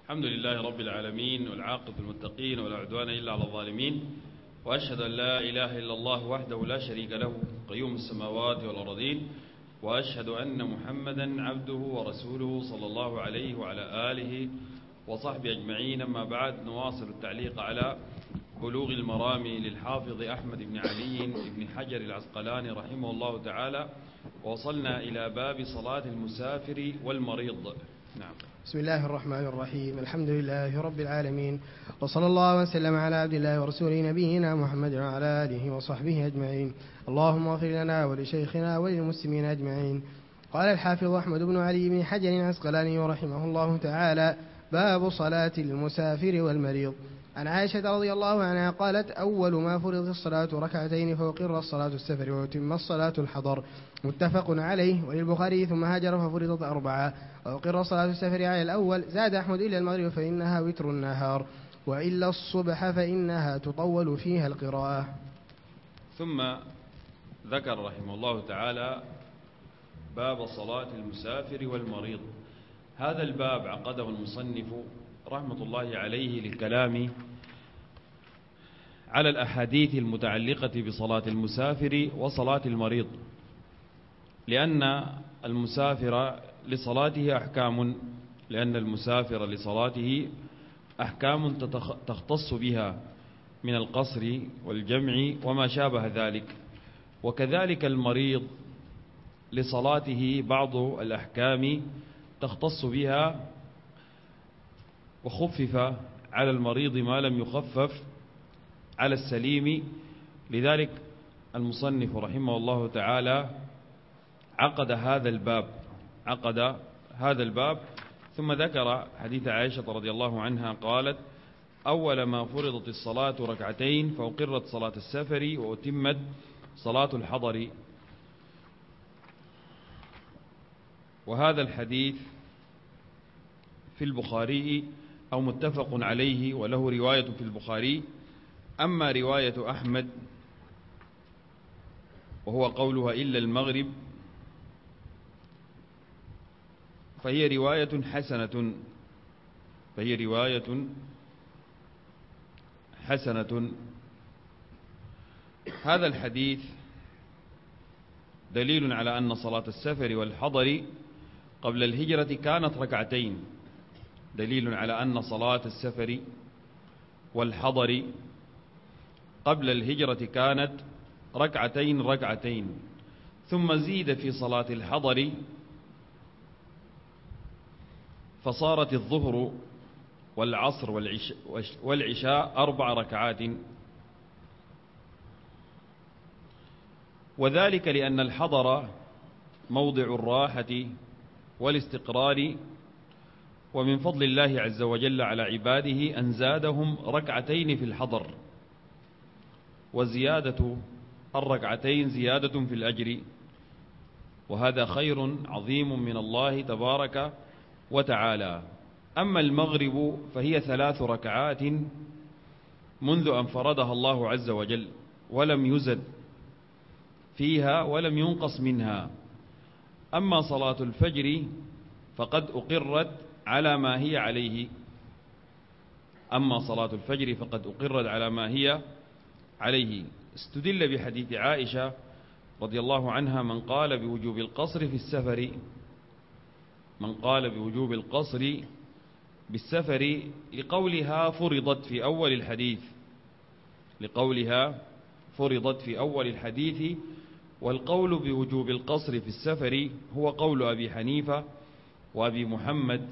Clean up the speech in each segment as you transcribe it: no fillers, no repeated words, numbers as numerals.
الحمد لله رب العالمين، والعاقبة للمتقين ولا عدوان إلا على الظالمين، وأشهد أن لا إله إلا الله وحده لا شريك له قيوم السماوات والأرضين، وأشهد أن محمدا عبده ورسوله صلى الله عليه وعلى آله وصحبه أجمعين. أما بعد، نواصل التعليق على بلوغ المرام للحافظ أحمد بن علي بن حجر العسقلاني رحمه الله تعالى، ووصلنا إلى باب صلاة المسافر والمريض. نعم. بسم الله الرحمن الرحيم. الحمد لله رب العالمين، وصلى الله وسلم على عبد الله ورسوله نبينا محمد وعلى آله وصحبه أجمعين. اللهم اغفر لنا ولشيخنا وللمسلمين أجمعين. قال الحافظ أحمد بن علي بن حجر العسقلاني رحمه الله تعالى: باب صلاة المسافر والمريض. عن عائشة رضي الله عنها قالت: أول ما فرض الصلاة ركعتين، فأقر الصلاة السفر ويتم الصلاة الحضر. متفق عليه. وللبخاري: ثم هاجر ففرضت 4، وأقر صلاة السفر على الأول. زاد أحمد: إلا المغرب فإنها وتر النهار، وإلا الصبح فإنها تطول فيها القراءة. ثم ذكر رحمه الله تعالى باب صلاة المسافر والمريض. هذا الباب عقده المصنف رحمة الله عليه للكلام على الأحاديث المتعلقة بصلاة المسافر وصلاة المريض، لأن المسافر لصلاته أحكام تختص بها من القصر والجمع وما شابه ذلك، وكذلك المريض لصلاته بعض الأحكام تختص بها، وخفف على المريض ما لم يخفف على السليم. لذلك المصنف رحمه الله تعالى عقد هذا الباب ثم ذكر حديث عائشة رضي الله عنها قالت: أول ما فرضت الصلاة ركعتين، فأقرت صلاة السفر وأتمت صلاة الحضر. وهذا الحديث في البخاري أو متفق عليه، وله رواية في البخاري. أما رواية أحمد وهو قولها إلا المغرب فهي رواية حسنة. هذا الحديث دليل على أن صلاة السفر والحضر قبل الهجرة كانت ركعتين، دليل على أن صلاة السفر والحضر قبل الهجرة كانت ركعتين، ثم زيد في صلاة الحضر فصارت الظهر والعصر والعشاء 4 ركعات، وذلك لأن الحضر موضع الراحة والاستقرار، ومن فضل الله عز وجل على عباده أن زادهم ركعتين في الحضر، وزيادة الركعتين زيادة في الأجر، وهذا خير عظيم من الله تبارك وتعالى. أما المغرب فهي 3 ركعات منذ أن فرضها الله عز وجل، ولم يزد فيها ولم ينقص منها. أما صلاة الفجر فقد أقرت على ما هي عليه. استدل بحديث عائشة رضي الله عنها من قال بوجوب القصر بالسفر لقولها فرضت في أول الحديث. والقول بوجوب القصر في السفر هو قول أبي حنيفة وأبي محمد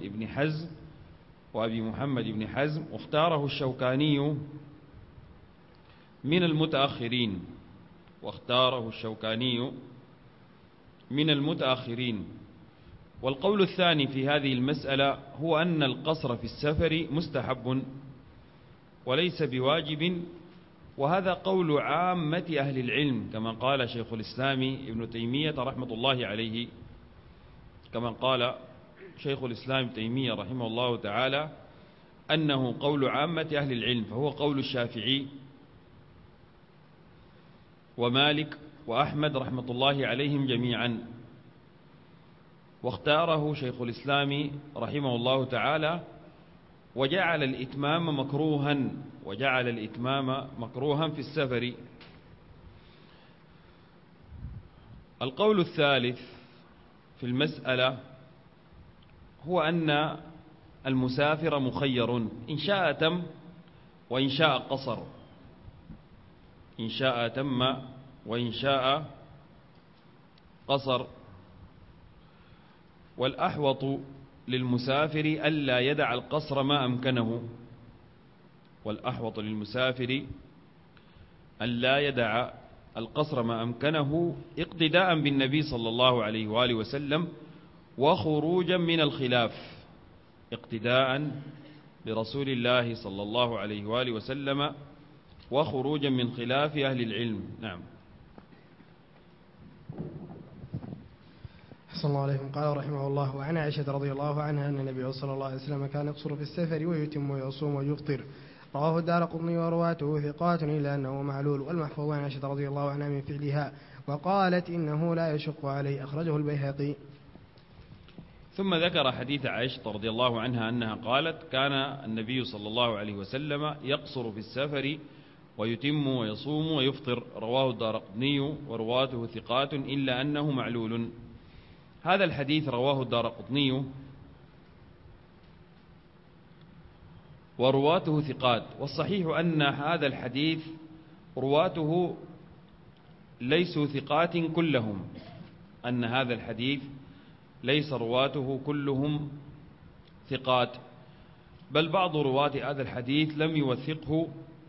بن حزم، واختاره الشوكاني من المتأخرين. والقول الثاني في هذه المسألة هو أن القصر في السفر مستحب وليس بواجب، وهذا قول عامة أهل العلم، كما قال شيخ الإسلام ابن تيمية رحمة الله عليه، رحمه الله تعالى أنه قول عامة أهل العلم، فهو قول الشافعي ومالك وأحمد رحمة الله عليهم جميعا. واختاره شيخ الإسلام رحمه الله تعالى وجعل الإتمام مكروها في السفر. القول الثالث في المسألة هو أن المسافر مخير، إن شاء تم وإن شاء قصر، إن شاء تم وإن شاء قصر. والأحوط للمسافر ألا يدع القصر ما أمكنه، والأحوط للمسافر ألا يدع القصر ما أمكنه اقتداء بالنبي صلى الله عليه وآله وسلم وخروجا من الخلاف، اقتداء برسول الله صلى الله عليه وآله وسلم وخروجا من خلاف أهل العلم. نعم. صلى الله عليه وسلم. قال رحمه الله: وعن عائشة رضي الله عنها أن النبي صلى الله عليه وسلم كان يقصر في السفر ويتم ويصوم ويفطر. رواه الدارقطني ورواته ثقات إلا أنه معلول. والمحفوظ عن عائشة رضي الله عنها من فعلها وقالت إنه لا يشق عليه، أخرجه البيهقي. ثم ذكر حديث عائشة رضي الله عنها أنها قالت: كان النبي صلى الله عليه وسلم يقصر في السفر ويتم ويصوم ويفطر. رواه الدارقطني ورواته ثقات إلا أنه معلول. هذا الحديث رواه الدارقطني ورواته ثقات، والصحيح أن هذا الحديث رواته ليسوا ثقات كلهم، أن هذا الحديث ليس رواته كلهم ثقات، بل بعض رواة هذا الحديث لم يوثقه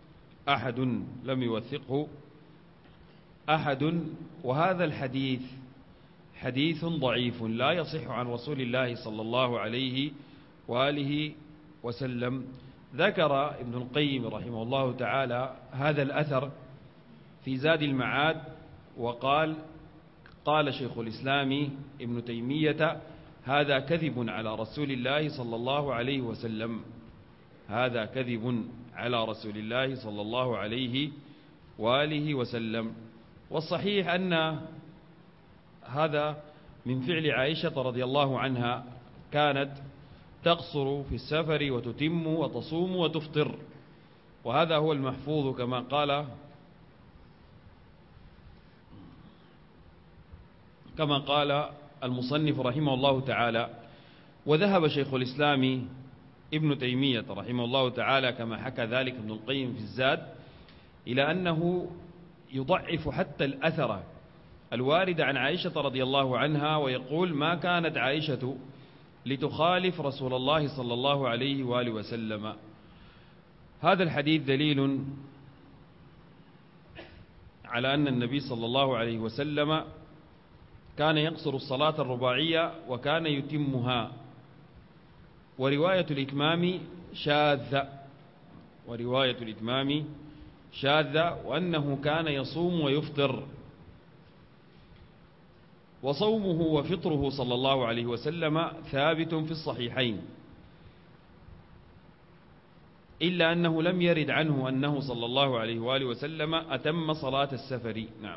أحد. وهذا الحديث حديث ضعيف لا يصح عن رسول الله صلى الله عليه وآله وسلم. ذكر ابن القيم رحمه الله تعالى هذا الأثر في زاد المعاد وقال: قال شيخ الإسلام ابن تيمية: هذا كذب على رسول الله صلى الله عليه وسلم، هذا كذب على رسول الله صلى الله عليه وآله وسلم. والصحيح أن هذا من فعل عائشة رضي الله عنها، كانت تقصر في السفر وتتم وتصوم وتفطر، وهذا هو المحفوظ كما قال المصنف رحمه الله تعالى. وذهب شيخ الإسلام ابن تيمية رحمه الله تعالى كما حكى ذلك ابن القيم في الزاد إلى أنه يضعف حتى الأثر الوارد عن عائشة رضي الله عنها، ويقول: ما كانت عائشة لتخالف رسول الله صلى الله عليه وآله وسلم. هذا الحديث دليل على أن النبي صلى الله عليه وسلم كان يقصر الصلاة الرباعية وكان يتمها. ورواية الإتمام شاذة، وأنه كان يصوم ويفطر. وصومه وفطره صلى الله عليه وسلم ثابت في الصحيحين، إلا أنه لم يرد عنه أنه صلى الله عليه وآله وسلم أتم صلاة السفر. نعم.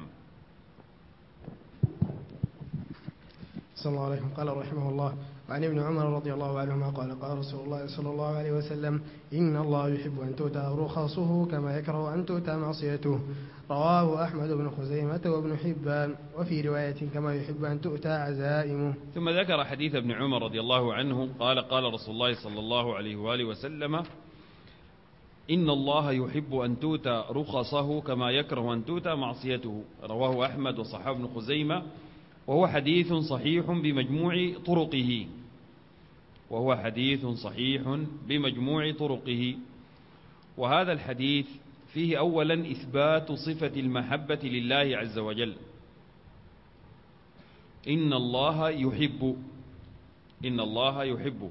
صلى الله عليه وسلم. قال رحمه الله: وعن ابن عمر رضي الله عنهما قال: قال رسول الله صلى الله عليه وسلم: إن الله يحب أن تؤتى رخصه كما يكره أن تؤتى معصيته. رواه أحمد بن خزيمة وابن حبان. وفي رواية: كما يحب أن تؤتى عزائمه. ثم ذكر حديث ابن عمر رضي الله عنه قال: قال رسول الله صلى الله عليه وآله وسلم: إن الله يحب أن تؤتى رخصه كما يكره أن تؤتى معصيته. رواه أحمد وصححه ابن خزيمة، وهو حديث صحيح بمجموع طرقه. وهذا الحديث فيه أولا إثبات صفة المحبة لله عز وجل. إن الله يحب.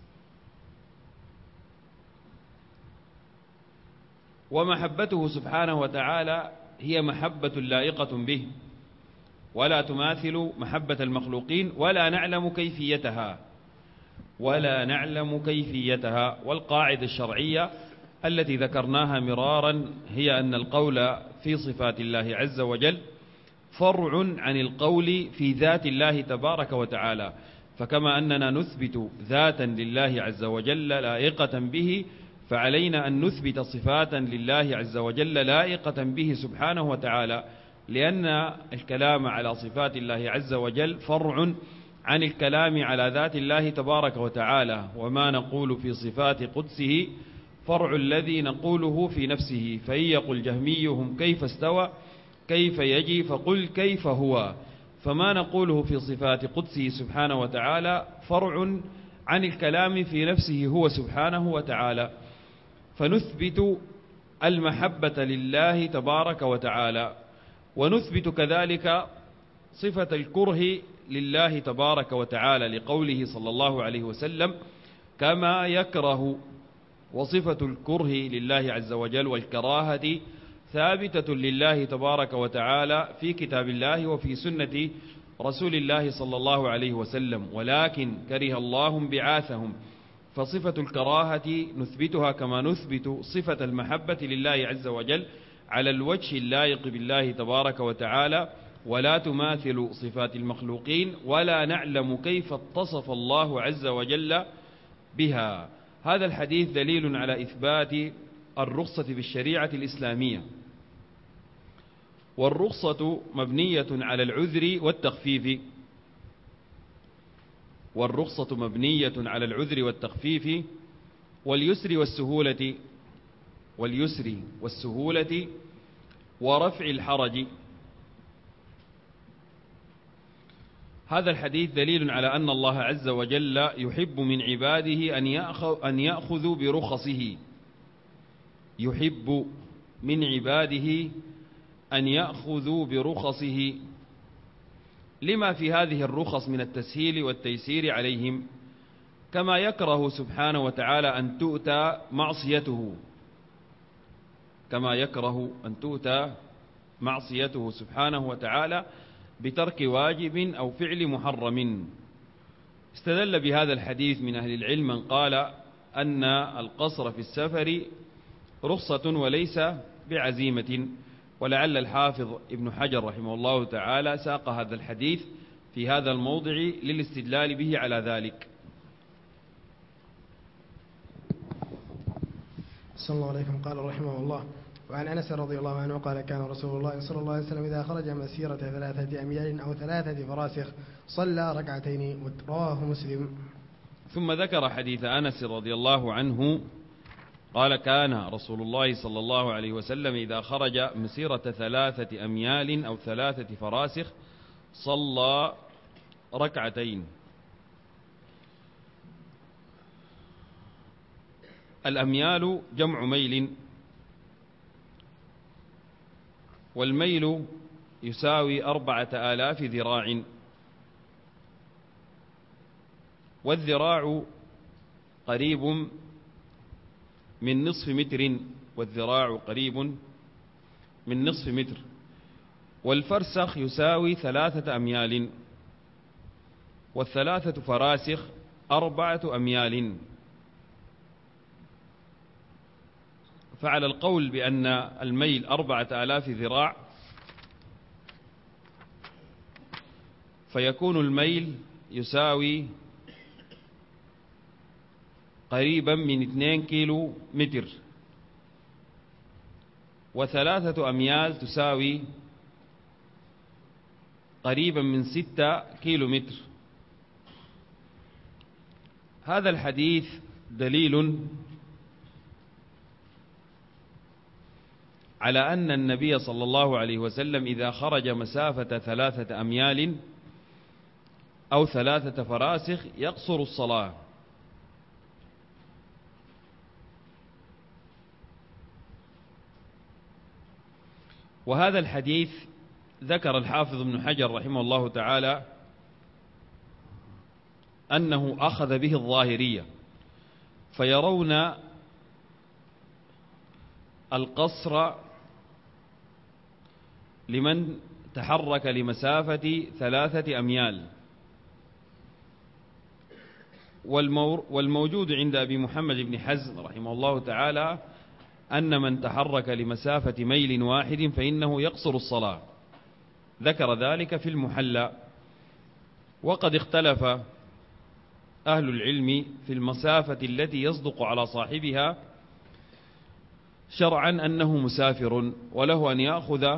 ومحبته سبحانه وتعالى هي محبة لائقة به، ولا تماثل محبة المخلوقين، ولا نعلم كيفيتها. والقاعدة الشرعية التي ذكرناها مرارا هي أن القول في صفات الله عز وجل فرع عن القول في ذات الله تبارك وتعالى، فكما أننا نثبت ذاتا لله عز وجل لائقة به، فعلينا أن نثبت صفات لله عز وجل لائقة به سبحانه وتعالى، لأن الكلام على صفات الله عز وجل فرع عن الكلام على ذات الله تبارك وتعالى، وما نقول في صفات قدسه فرع الذي نقوله في نفسه. فإن يقل جهميهم كيف استوى كيف يجي فقل كيف هو، فما نقوله في صفات قدسه سبحانه وتعالى فرع عن الكلام في نفسه هو سبحانه وتعالى. فنثبت المحبة لله تبارك وتعالى، ونثبت كذلك صفة الكره لله تبارك وتعالى لقوله صلى الله عليه وسلم كما يكره. وصفة الكره لله عز وجل والكراهة ثابتة لله تبارك وتعالى في كتاب الله وفي سنة رسول الله صلى الله عليه وسلم، ولكن كره الله انبعاثهم، فصفة الكراهة نثبتها كما نثبت صفة المحبة لله عز وجل على الوجه اللائق بالله تبارك وتعالى، ولا تماثل صفات المخلوقين، ولا نعلم كيف اتصف الله عز وجل بها. هذا الحديث دليل على إثبات الرخصة في الشريعة الإسلامية، والرخصة مبنية على العذر والتخفيف، والرخصة مبنية على العذر والتخفيف واليسر والسهولة ورفع الحرج. هذا الحديث دليل على أن الله عز وجل يحب من عباده أن يأخذوا برخصه، يحب من عباده أن يأخذوا برخصه، لما في هذه الرخص من التسهيل والتيسير عليهم، كما يكره سبحانه وتعالى أن تؤتى معصيته، كما يكره أن تؤتى معصيته سبحانه وتعالى بترك واجب أو فعل محرم. استدل بهذا الحديث من أهل العلم من قال أن القصر في السفر رخصة وليس بعزيمة، ولعل الحافظ ابن حجر رحمه الله تعالى ساق هذا الحديث في هذا الموضع للاستدلال به على ذلك. صلى الله عليكم. قال رحمه الله: وعن أنس رضي الله عنه قال: كان رسول الله صلى الله عليه وسلم إذا خرج مسيرة 3 أميال أو 3 فراسخ صلى ركعتين، رواه مسلم. ثم ذكر حديث أنس رضي الله عنه قال: كان رسول الله صلى الله عليه وسلم إذا خرج مسيرة 3 أميال أو 3 فراسخ صلى ركعتين. الأميال جمع ميل، والميل يساوي 4000 ذراع، والذراع قريب من نصف متر، والذراع قريب من نصف متر، والفرسخ يساوي 3 أميال، وال3 فراسخ 4 أميال. فعلى القول بأن الميل 4000 ذراع فيكون الميل يساوي قريبا من 2 كيلو متر، و3 أميال تساوي قريبا من 6 كيلو متر. هذا الحديث دليل على أن النبي صلى الله عليه وسلم إذا خرج مسافة 3 أميال أو 3 فراسخ يقصر الصلاة. وهذا الحديث ذكر الحافظ ابن حجر رحمه الله تعالى أنه أخذ به الظاهرية، فيرون القصر لمن تحرك لمسافة 3 أميال، والموجود عند أبي محمد بن حزم رحمه الله تعالى أن من تحرك لمسافة ميل واحد فإنه يقصر الصلاة، ذكر ذلك في المحلى. وقد اختلف أهل العلم في المسافة التي يصدق على صاحبها شرعا أنه مسافر وله أن يأخذ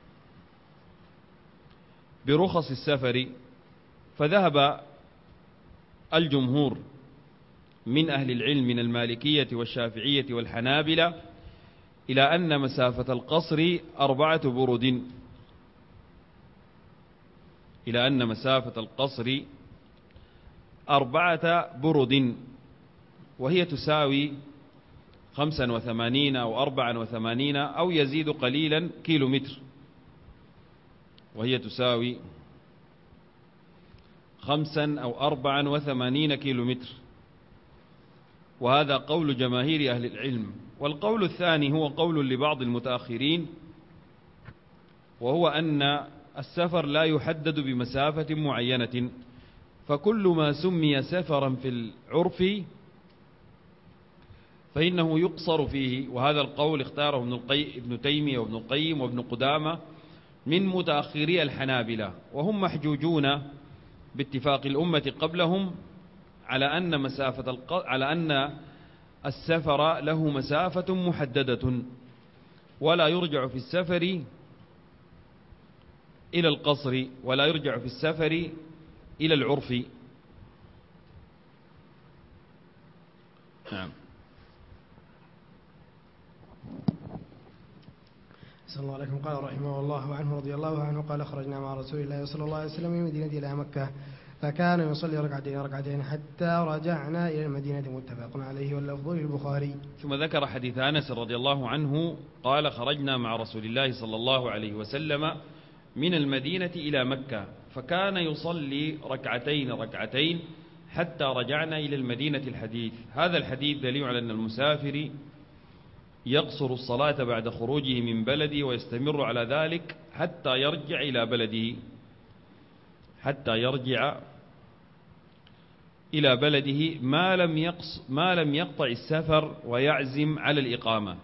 برخص السفر. فذهب الجمهور من أهل العلم من المالكية والشافعية والحنابلة إلى أن مسافة القصر 4 برد، إلى أن مسافة القصر 4 برد، وهي تساوي 85 أو 84 أو يزيد قليلا كيلومتر، وهي تساوي 5 أو 84 كيلومتر. وهذا قول جماهير أهل العلم. والقول الثاني هو قول لبعض المتأخرين، وهو أن السفر لا يحدد بمسافة معينة، فكل ما سمي سفرا في العرف فإنه يقصر فيه. وهذا القول اختاره ابن تيمية وابن القيم وابن قدامة من متأخري الحنابلة، وهم محجوجون باتفاق الأمة قبلهم على أن السفر له مسافة محددة، ولا يرجع في السفر إلى القصر، ولا يرجع في السفر إلى العرف. نعم. صلى الله عليه وسلم. قال رحمه الله عنه رضي الله عنه قال: خرجنا مع رسول الله صلى الله عليه وسلم من المدينة إلى مكة، فكان يصلي ركعتين حتى رجعنا إلى المدينة، متفق عليه واللفظ للبخاري. ثم ذكر حديث أنس رضي الله عنه قال: خرجنا مع رسول الله صلى الله عليه وسلم من المدينة إلى مكة، فكان يصلي ركعتين حتى رجعنا إلى المدينة. الحديث هذا الحديث دليل على أن المسافر يقصر الصلاة بعد خروجه من بلده ويستمر على ذلك حتى يرجع إلى بلده، ما لم يقطع السفر ويعزم على الإقامة.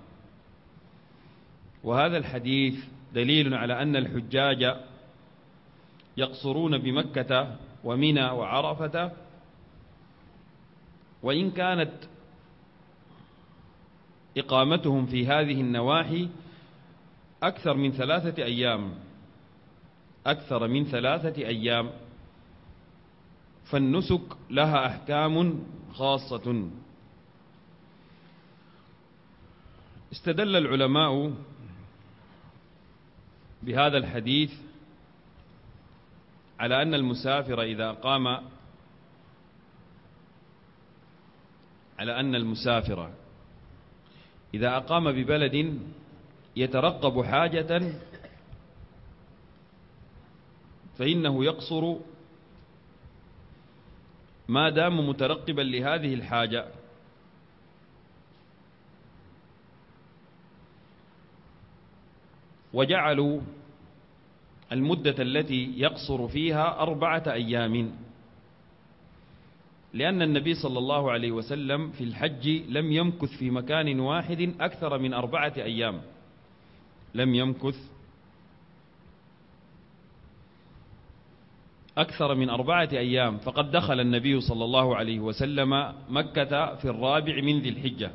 وهذا الحديث دليل على أن الحجاج يقصرون بمكة ومنى وعرفة، وإن كانت إقامتهم في هذه النواحي أكثر من 3 أيام، فالنسك لها أحكام خاصة. استدل العلماء بهذا الحديث على أن المسافر إذا أقام ببلد يترقب حاجة فإنه يقصر ما دام مترقبا لهذه الحاجة. وجعلوا المدة التي يقصر فيها 4 أيام، لأن النبي صلى الله عليه وسلم في الحج لم يمكث في مكان واحد أكثر من 4 أيام، لم يمكث أكثر من 4 أيام. فقد دخل النبي صلى الله عليه وسلم مكة في 4 من ذي الحجة،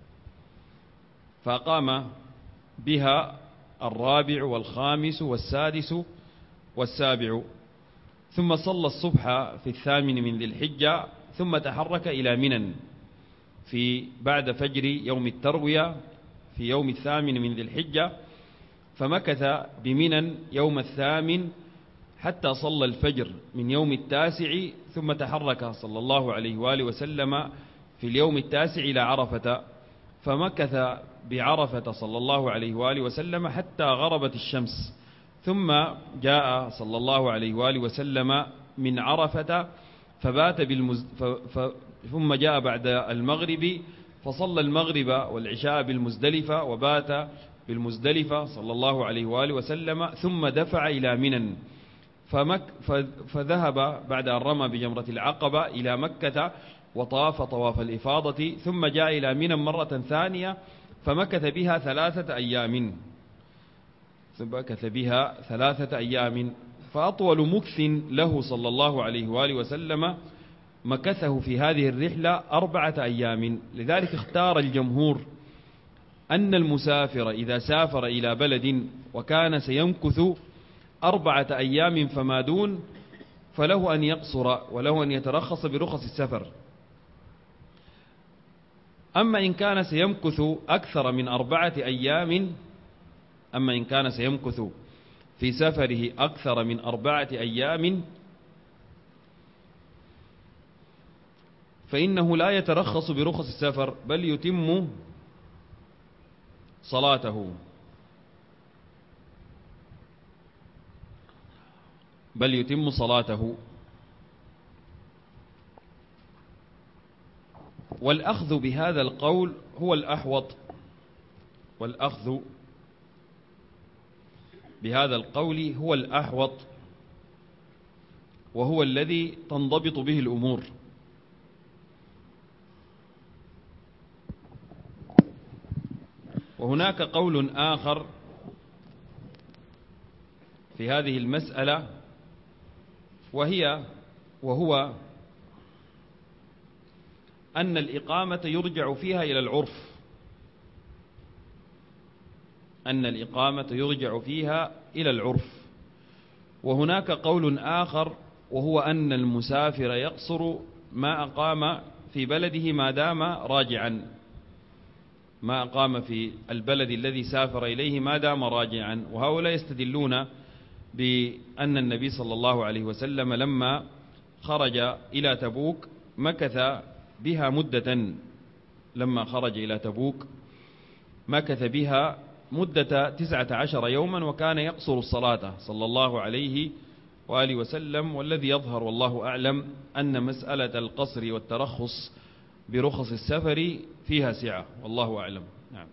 فأقام بها 4 والخامس والسادس والسابع، ثم صلى الصبح في 8 من ذي الحجة، ثم تحرك إلى منى بعد فجر يوم التروية في يوم 8 من ذي الحجة، فمكث بمنى يوم 8 حتى صلى الفجر من يوم 9، ثم تحرك صلى الله عليه وآله وسلم في اليوم 9 إلى عرفة، فمكث بعرفة صلى الله عليه وآله وسلم حتى غربت الشمس، ثم جاء صلى الله عليه وآله وسلم من عرفة ثم جاء بعد المغرب فصلى المغرب والعشاء بالمزدلفة وبات بالمزدلفة صلى الله عليه وآله وسلم، ثم دفع إلى منى فذهب بعد أن رمى بجمرة العقبة إلى مكة وطاف طواف الإفاضة، ثم جاء إلى منى مرة ثانية فمكث بها 3 أيام، فأطول مكث له صلى الله عليه وآله وسلم مكثه في هذه الرحلة 4 أيام. لذلك اختار الجمهور أن المسافر إذا سافر إلى بلد وكان سيمكث 4 أيام فما دون فله أن يقصر وله أن يترخص برخص السفر. أما إن كان سيمكث أكثر من 4 أيام، أما إن كان سيمكث في سفره أكثر من 4 أيام فإنه لا يترخص برخص السفر بل يتم صلاته، بل يتم صلاته. والأخذ بهذا القول هو الأحوط، والأخذ بهذا القول هو الأحوط، وهو الذي تنضبط به الأمور. وهناك قول آخر في هذه المسألة وهو أن الإقامة يرجع فيها إلى العرف، أن الإقامة يرجع فيها إلى العرف. وهناك قول آخر وهو أن المسافر يقصر ما أقام في بلده ما دام راجعا، ما أقام في البلد الذي سافر إليه ما دام راجعا. وهؤلاء يستدلون بأن النبي صلى الله عليه وسلم لما خرج إلى تبوك مكث بها مدة، لما خرج إلى تبوك مكث بها مدة 19 يوما وكان يقصر الصلاة صلى الله عليه وآله وسلم. والذي يظهر والله أعلم أن مسألة القصر والترخص برخص السفر فيها سعة، والله أعلم. نعم.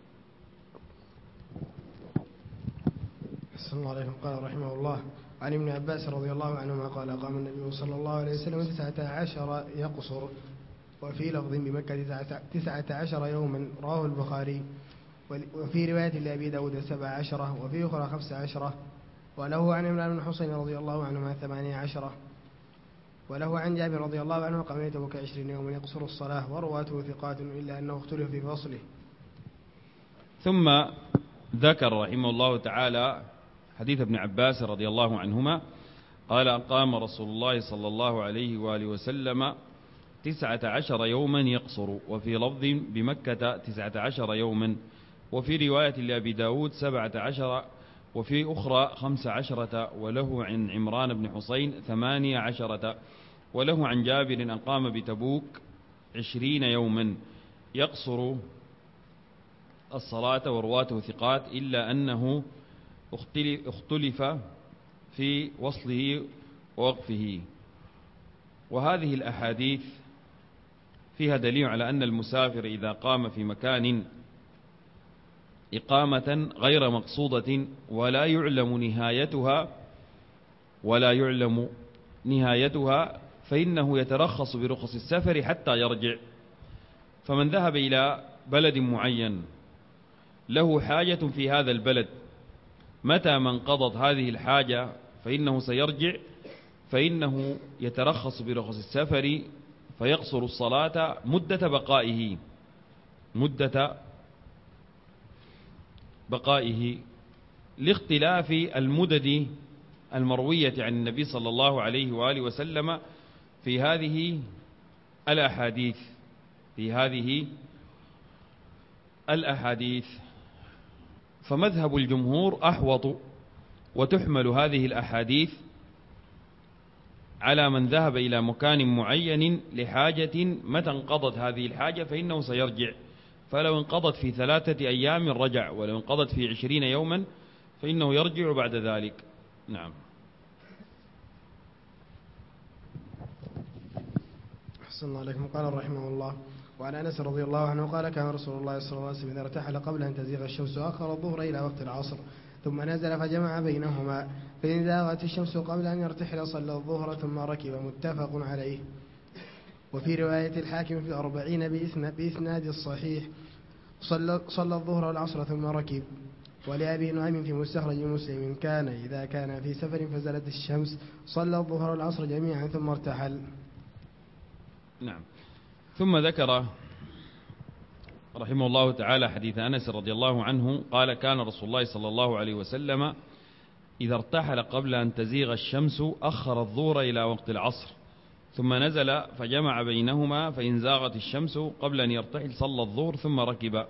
أحسن الله عليكم. قال رحمه الله: عن ابن عباس رضي الله عنهما قال: قام النبي صلى الله عليه وسلم 19 يقصر، وفي لفظ بمكة 19 يوما، رواه البخاري. وفي رواية لأبي داود 17، وفي أخرى 15. وله عن عمران بن حسين رضي الله عنهما 18. وله عن جابر رضي الله عنه قام يتبوك 20 يوما يقصر الصلاة، ورواته ثقات إلا أنه اختلف في فصله. ثم ذكر رحمه الله تعالى حديث ابن عباس رضي الله عنهما قال: قام رسول الله صلى الله عليه وآله وسلم 19 يوما يقصر، وفي لفظ بمكة 19 يوما، وفي رواية لأبي داود 17، وفي أخرى 15. وله عن عمران بن حسين 18، وله عن جابر أن قام بتبوك 20 يوما يقصر الصلاة، ورواته ثقات إلا أنه اختلف في وصله ووقفه. وهذه الأحاديث فيها دليل على أن المسافر إذا قام في مكان إقامة غير مقصودة ولا يعلم نهايتها فإنه يترخص برخص السفر حتى يرجع. فمن ذهب إلى بلد معين له حاجة في هذا البلد، متى ما انقضت هذه الحاجة فإنه سيرجع، فإنه يترخص برخص السفر فيقصر الصلاة مدة بقائه لاختلاف المدد المروية عن النبي صلى الله عليه وآله وسلم في هذه الأحاديث. فمذهب الجمهور أحوط، وتحمل هذه الأحاديث على من ذهب إلى مكان معين لحاجة، متى انقضت هذه الحاجة فإنه سيرجع. فلو انقضت في 3 أيام رجع، ولو انقضت في 20 يوما فإنه يرجع بعد ذلك. نعم. أحسن الله عليكم. قال رحمه الله: وعن أنس رضي الله عنه قال: كان رسول الله صلى الله عليه وسلم إذا ارتحل قبل أن تزيغ الشمس أخر الظهر إلى وقت العصر، ثم نزل فجمع بينهما، فإن زاغت الشمس قبل أن يرتحل صلى الظهر ثم ركب. متفق عليه. وفي رواية الحاكم في 40 بإسناد الصحيح: صلى الظهر والعصر ثم ركب. ولأبي نعيم في مستخرج مسلم: كان إذا كان في سفر فزلت الشمس صلى الظهر والعصر جميعا ثم ارتحل. نعم. ثم ذكر رحمه الله تعالى حديث أنس رضي الله عنه قال كان رسول الله صلى الله عليه وسلم إذا ارتحل قبل أن تزيغ الشمس أخر الظهر إلى وقت العصر ثم نزل فجمع بينهما فإن زاغت الشمس قبل أن يرتحل صلى الظهر ثم ركب.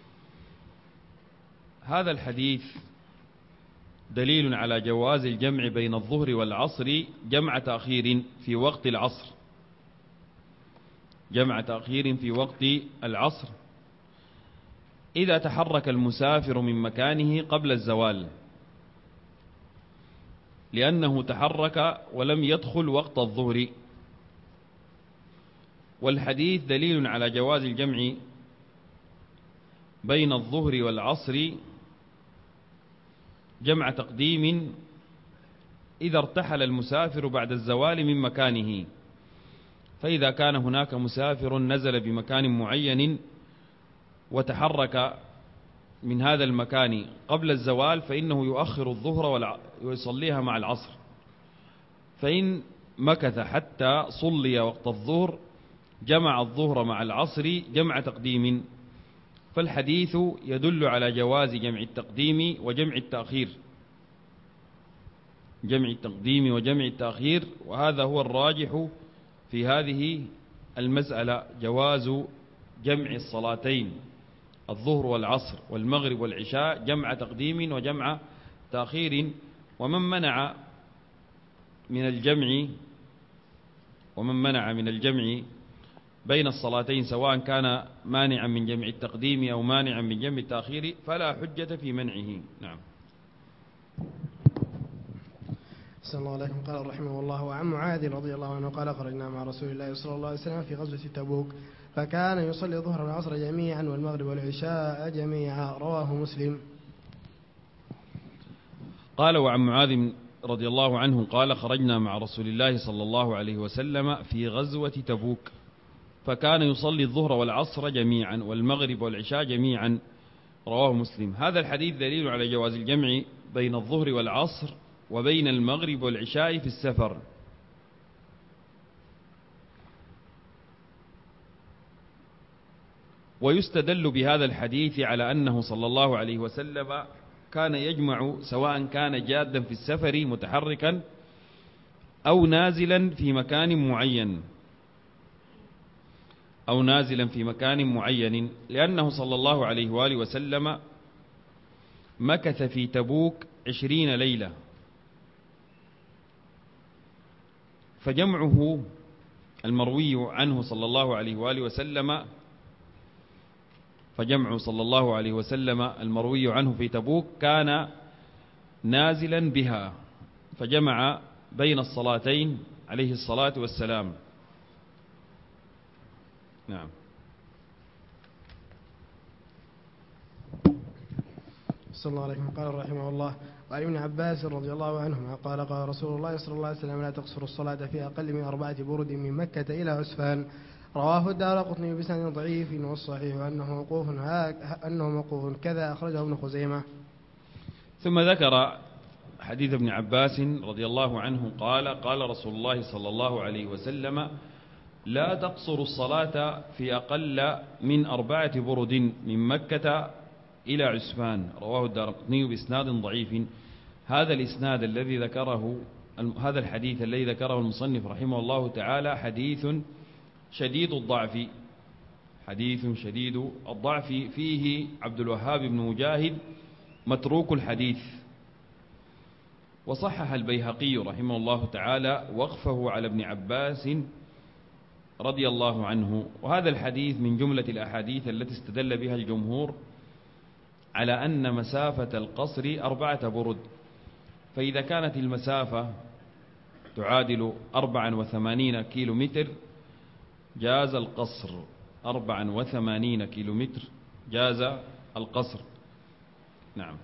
هذا الحديث دليل على جواز الجمع بين الظهر والعصر جمع تأخير في وقت العصر، جمع تأخير في وقت العصر إذا تحرك المسافر من مكانه قبل الزوال، لأنه تحرك ولم يدخل وقت الظهر. والحديث دليل على جواز الجمع بين الظهر والعصر جمع تقديم إذا ارتحل المسافر بعد الزوال من مكانه، فإذا كان هناك مسافر نزل بمكان معين وتحرك من هذا المكان قبل الزوال فإنه يؤخر الظهر ويصليها مع العصر، فإن مكث حتى صلي وقت الظهر جمع الظهر مع العصر جمع تقديم. فالحديث يدل على جواز جمع التقديم وجمع التأخير، جمع التقديم وجمع التأخير، وهذا هو الراجح في هذه المسألة، جواز جمع الصلاتين الظهر والعصر والمغرب والعشاء جمع تقديم وجمع تأخير. ومن منع من الجمع بين الصلاتين سواء كان مانعا من جمع التقديم أو مانعا من جمع التأخير فلا حجة في منعه. نعم. صلى الله عليه وسلم. قال رحمه الله: وعن معاذ رضي الله عنه قال خرجنا مع رسول الله صلى الله عليه وسلم في غزوة تبوك فكان يصلي الظهر والعصر جميعا والمغرب والعشاء جميعا، رواه مسلم. قال: وعن معاذ رضي الله عنه قال خرجنا مع رسول الله صلى الله عليه وسلم في غزوة تبوك فكان يصلي الظهر والعصر جميعا والمغرب والعشاء جميعا، رواه مسلم. هذا الحديث دليل على جواز الجمع بين الظهر والعصر وبين المغرب والعشاء في السفر. ويستدل بهذا الحديث على أنه صلى الله عليه وسلم كان يجمع سواء كان جادا في السفر متحركا أو نازلا في مكان معين لأنه صلى الله عليه وآله وسلم مكث في تبوك 20 ليلة، فجمعه المروي عنه صلى الله عليه وآله وسلم المروي عنه في تبوك كان نازلا بها فجمع بين الصلاتين عليه الصلاة والسلام. نعم. صلى الله عليه وسلم. قال رحمه الله: وعن ابن عباس رضي الله عنهما قال قال رسول الله صلى الله عليه وسلم: لا تقصر الصلاة في أقل من 4 برد من مكة إلى عسفان، رواه الدارقطني بسند ضعيف، والصحيح أنه موقوف كذا أخرجه ابن خزيمة. ثم ذكر حديث ابن عباس رضي الله عنه قال قال رسول الله صلى الله عليه وسلم: لا تقصر الصلاة في أقل من 4 برد من مكة إلى عسفان، رواه الدارقطني بإسناد ضعيف. هذا الحديث الذي ذكره المصنف رحمه الله تعالى حديث شديد الضعف، فيه عبد الوهاب بن مجاهد متروك الحديث. وصحح البيهقي رحمه الله تعالى وقفه على ابن عباس رضي الله عنه. وهذا الحديث من جملة الأحاديث التي استدل بها الجمهور على أن مسافة القصر 4 برد، فإذا كانت المسافة تعادل 84 كيلومتر جاز القصر، 84 كيلومتر جاز القصر. نعم.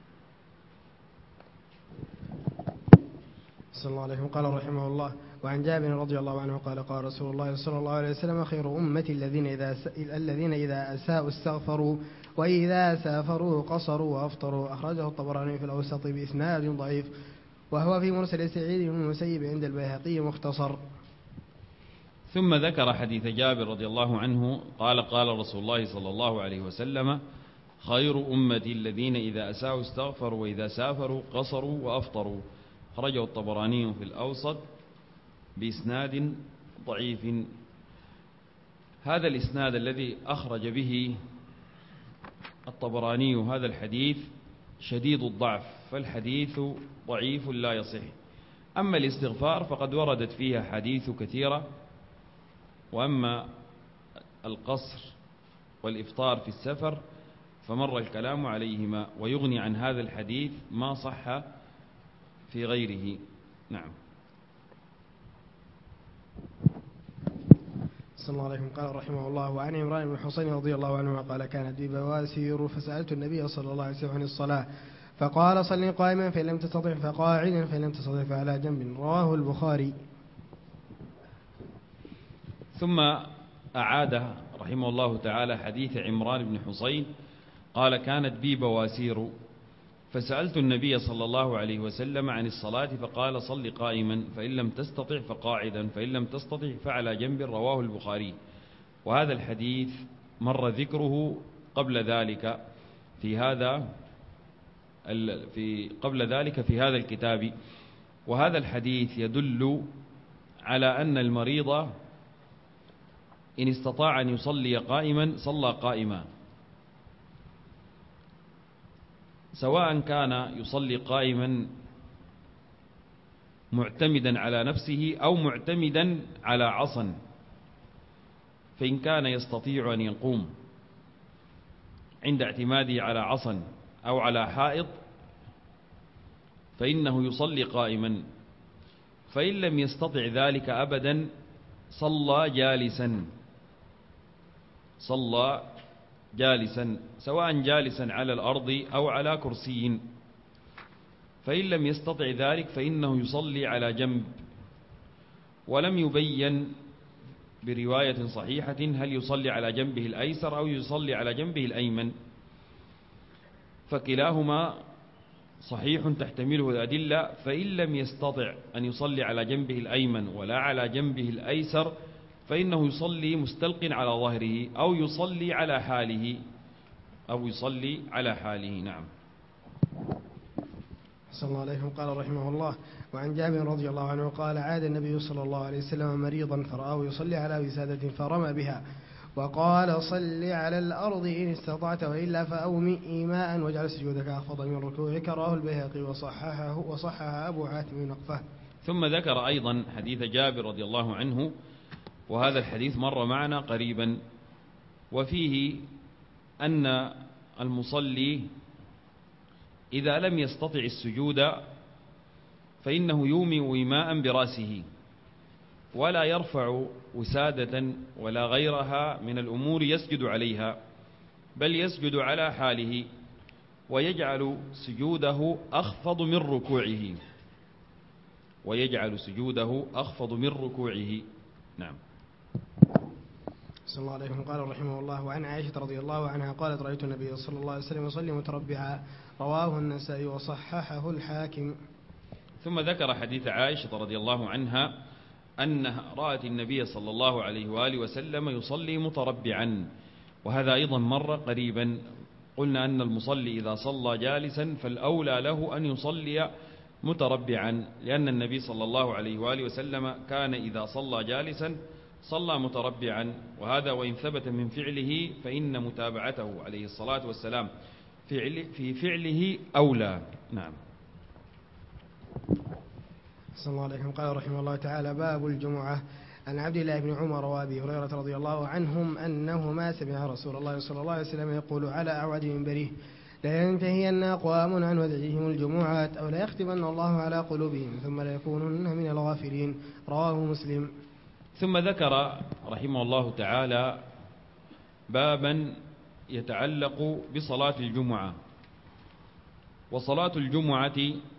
صلى الله عليه وسلم. قال رحمه الله: وعن جابر رضي الله عنه قال قال رسول الله صلى الله عليه وسلم: خير أمتي الذين إذا أساءوا استغفروا وإذا سافروا قصروا وأفطروا، أخرجه الطبراني في الأوسط بإسناد ضعيف، وهو في مرسل سعيد بن المسيب عند البيهقي مختصر. ثم ذكر حديث جابر رضي الله عنه قال قال رسول الله صلى الله عليه وسلم: خير أمتي الذين إذا أساءوا استغفروا وإذا سافروا قصروا وأفطروا. خرجه الطبراني في الأوسط بإسناد ضعيف. هذا الإسناد الذي أخرج به الطبراني هذا الحديث شديد الضعف، فالحديث ضعيف لا يصح. أما الاستغفار فقد وردت فيها حديث كثيرة، وأما القصر والإفطار في السفر فمر الكلام عليهما، ويغني عن هذا الحديث ما صح في غيره. نعم. صلى الله عليه قال رحمه الله: وعن عمران بن حسين رضي الله عنه قال: كانت بي بواسير فسألت النبي صلى الله عليه وسلم عن الصلاة فقال: صل قائما فإن لم تستطع فقاعدا فإن لم تستطع فعلى جنب. رواه البخاري. ثم أعاد رحمه الله تعالى حديث عمران بن حسين قال: كانت بي بواسير فسألت النبي صلى الله عليه وسلم عن الصلاة فقال: صل قائما فإن لم تستطع فقاعدا فإن لم تستطع فعلى جنب. رواه البخاري. وهذا الحديث مر ذكره قبل ذلك في هذا الكتاب. وهذا الحديث يدل على أن المريض إن استطاع أن يصلي قائما صلى قائما، سواء كان يصلي قائما معتمدا على نفسه أو معتمدا على عصا. فإن كان يستطيع أن يقوم عند اعتماده على عصا أو على حائط فإنه يصلي قائما. فإن لم يستطع ذلك أبدا صلى جالسا سواء جالسا على الأرض أو على كرسي. فإن لم يستطع ذلك فإنه يصلي على جنب. ولم يبين برواية صحيحة هل يصلي على جنبه الأيسر أو يصلي على جنبه الأيمن، فكلاهما صحيح تحتمله الأدلة. فإن لم يستطع أن يصلي على جنبه الأيمن ولا على جنبه الأيسر فإنه يصلي مستلق على ظهره أو يصلي على حاله. نعم. صلى الله عليه قال رحمه الله: وعن جابر رضي الله عنه قال: عاد النبي صلى الله عليه وسلم مريضا فرآه يصلي على وسادة فرمى بها وقال: صل على الأرض إن استطعت وإلا فأومئ إيماء واجعل سجودك أخفض من ركوعك. رواه البيهقي وصححه أبو حاتم نقفه. ثم ذكر أيضا حديث جابر رضي الله عنه، وهذا الحديث مر معنا قريبا، وفيه أن المصلي إذا لم يستطع السجود فإنه يومئ إيماء برأسه ولا يرفع وسادة ولا غيرها من الأمور يسجد عليها، بل يسجد على حاله ويجعل سجوده أخفض من ركوعه. نعم. صلى الله عليه وسلم قال رحمه الله: وعن عائشة رضي الله عنها قالت: رأيت النبي صلى الله عليه وسلم يصلي متربعا. رواه النسائي وصححه الحاكم. ثم ذكر حديث عائشة رضي الله عنها أنها رأت النبي صلى الله عليه وآله وسلم يصلي متربعا، وهذا أيضا مر قريبا. قلنا أن المصلي إذا صلى جالسا فالأولى له أن يصلي متربعا، لأن النبي صلى الله عليه وآله وسلم كان إذا صلى جالسا صلى متربعا، وهذا وإن ثبت من فعله فإن متابعته عليه الصلاة والسلام في فعله أولى. نعم. صلى الله عليه وسلم قال رحمه الله تعالى: باب الجمعة. عن عبد الله بن عمر وأبي هريرة رضي الله عنهم أنهما سمع رسول الله صلى الله عليه وسلم يقول على أعواد منبره: لا ينتهين أقوام عن ودعهم الجمعات أو لا يختمن الله على قلوبهم ثم لا يكونن من الغافلين. رواه مسلم. ثم ذكر رحمه الله تعالى بابا يتعلق بصلاة الجمعة. وصلاة الجمعة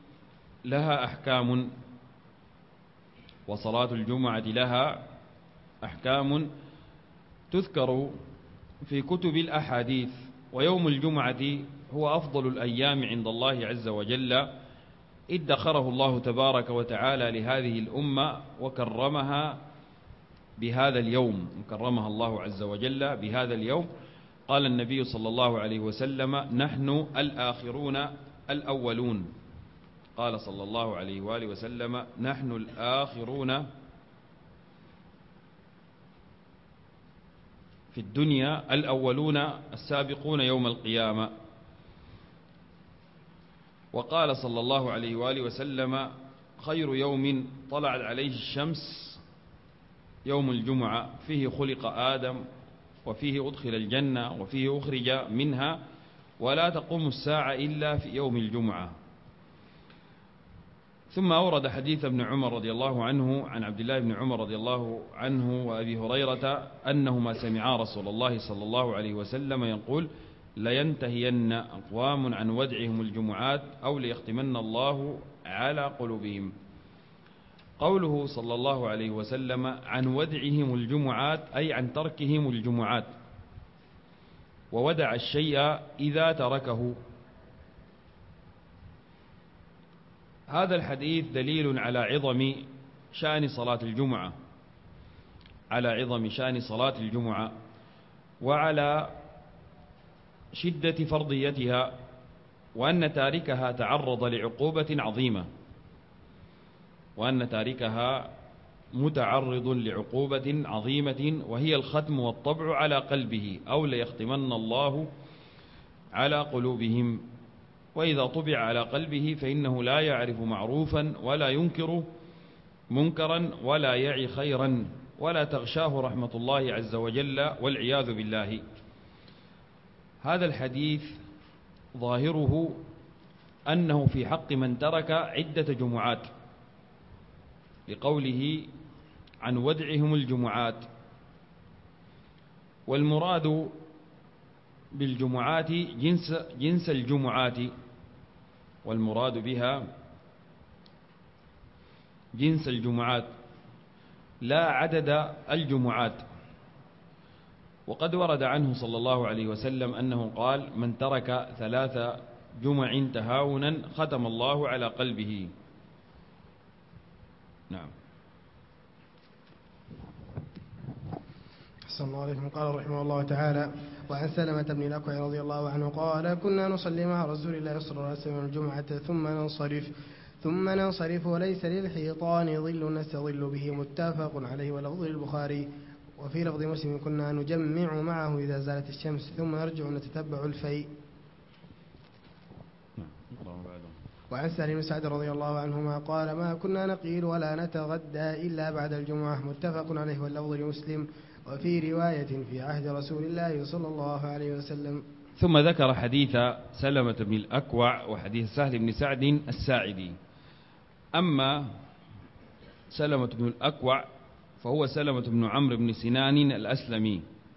لها أحكام تذكر في كتب الأحاديث. ويوم الجمعة هو أفضل الأيام عند الله عز وجل، ادخره الله تبارك وتعالى لهذه الأمة وكرمها بهذا اليوم، كرمها الله عز وجل بهذا اليوم. قال النبي صلى الله عليه وسلم: نحن الآخرون الأولون. قال صلى الله عليه وآله وسلم: نحن الآخرون في الدنيا الأولون السابقون يوم القيامة. وقال صلى الله عليه وآله وسلم: خير يوم طلعت عليه الشمس يوم الجمعة، فيه خلق آدم، وفيه أدخل الجنة، وفيه أخرج منها، ولا تقوم الساعة إلا في يوم الجمعة. ثم أورد حديث ابن عمر رضي الله عنه عن عبد الله بن عمر رضي الله عنه وأبي هريرة أنهما سمعا رسول الله صلى الله عليه وسلم يقول: لينتهين أقوام عن ودعهم الجمعات أو ليختمن الله على قلوبهم. قوله صلى الله عليه وسلم عن ودعهم الجمعات أي عن تركهم الجمعات، وودع الشيء إذا تركه. هذا الحديث دليل على عظم شأن صلاة الجمعة، على عظم شأن صلاة الجمعة، وعلى شدة فرضيتها، وأن تاركها تعرض لعقوبة عظيمة، وأن تاركها متعرض لعقوبة عظيمة، وهي الختم والطبع على قلبه أو ليختمن الله على قلوبهم. وإذا طبع على قلبه فإنه لا يعرف معروفا ولا ينكر منكرا ولا يعي خيرا ولا تغشاه رحمة الله عز وجل، والعياذ بالله. هذا الحديث ظاهره أنه في حق من ترك عدة جمعات، لقوله عن ودعهم الجمعات. والمراد بالجمعات جنس الجمعات، والمراد بها جنس الجمعات لا عدد الجمعات. وقد ورد عنه صلى الله عليه وسلم أنه قال: من ترك 3 جمع تهاونا ختم الله على قلبه. نعم. أحسن الله عليكم. قال رحمه الله تعالى: وعن سلمة بن الأكوع رضي الله عنه قال: كنا نصلي مع رسول الله صلى الله عليه وسلم الجمعة ثم ننصرف وليس للحيطان ظل نستظل به، متفق عليه ولفظ البخاري. وفي لفظ مسلم: كنا نجمع معه إذا زالت الشمس ثم نرجع نتتبع الفيء. وعن سالم بن سعد رضي الله عنهما قال: ما كنا نقيل ولا نتغدى إلا بعد الجمعة، متفق عليه واللفظ لمسلم. وفي رواية: في عهد رسول الله صلى الله عليه وسلم. ثم ذكر حديث سلمة بن الأكوع وحديث سهل بن سعد الساعدي. أما سلمة بن الأكوع فهو سلمة بن عمرو بن سنان الأسلمي.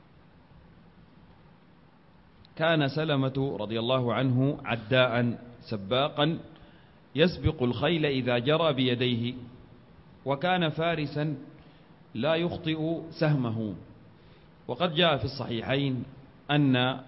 كان سلمة رضي الله عنه عداء سباقا يسبق الخيل إذا جرى بيديه، وكان فارسا لا يخطئ سهمه. وقد جاء في الصحيحين أن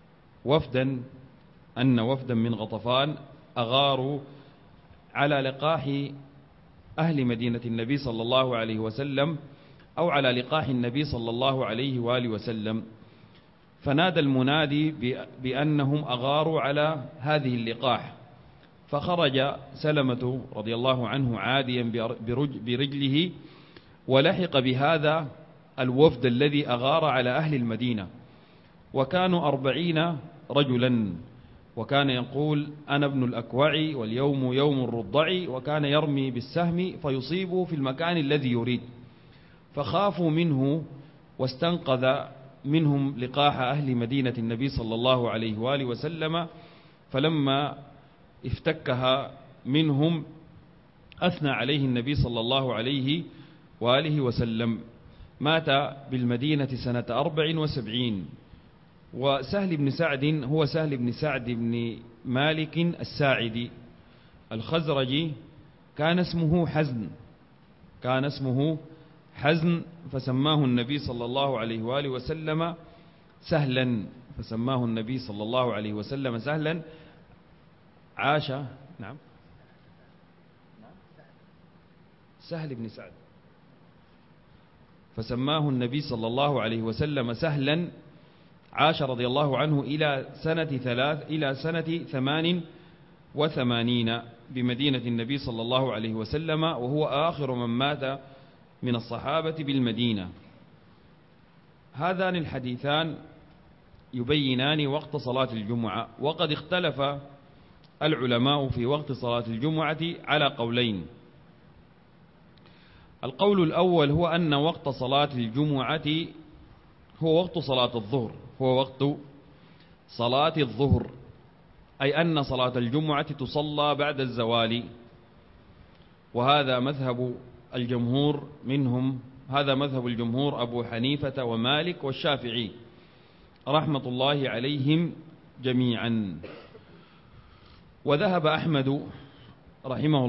وفدا من غطفان أغاروا على لقاح أهل مدينة النبي صلى الله عليه وسلم، أو على لقاح النبي صلى الله عليه وآله وسلم، فنادى المنادي بأنهم أغاروا على هذه اللقاح، فخرج سلمة رضي الله عنه عاديا برجله ولحق بهذا الوفد الذي أغار على أهل المدينة، وكانوا 40 رجلا، وكان يقول: أنا ابن الأكوع واليوم يوم الرضع، وكان يرمي بالسهم فيصيبه في المكان الذي يريد، فخافوا منه واستنقذ منهم لقاح أهل مدينة النبي صلى الله عليه وآله وسلم. فلما افتكها منهم أثنى عليه النبي صلى الله عليه وآله وسلم. مات بالمدينة سنة 74. وسهل بن سعد هو سهل بن سعد بن مالك الساعدي الخزرجي، كان اسمه حزن، فسماه النبي صلى الله عليه وآله وسلم سهلا، فسماه النبي صلى الله عليه وسلم سهلا. عاش. نعم، سهل بن سعد. فسماه النبي صلى الله عليه وسلم سهلا. عاش رضي الله عنه إلى سنة 88 بمدينة النبي صلى الله عليه وسلم، وهو آخر من مات من الصحابة بالمدينة. هذان الحديثان يبينان وقت صلاة الجمعة، وقد اختلف العلماء في وقت صلاة الجمعة على قولين. القول الأول هو أن وقت صلاة الجمعة هو وقت صلاة الظهر، هو وقت صلاة الظهر، أي أن صلاة الجمعة تصلى بعد الزوال، وهذا مذهب الجمهور منهم، هذا مذهب الجمهور أبو حنيفة ومالك والشافعي رحمة الله عليهم جميعا. وذهب أحمد رحمه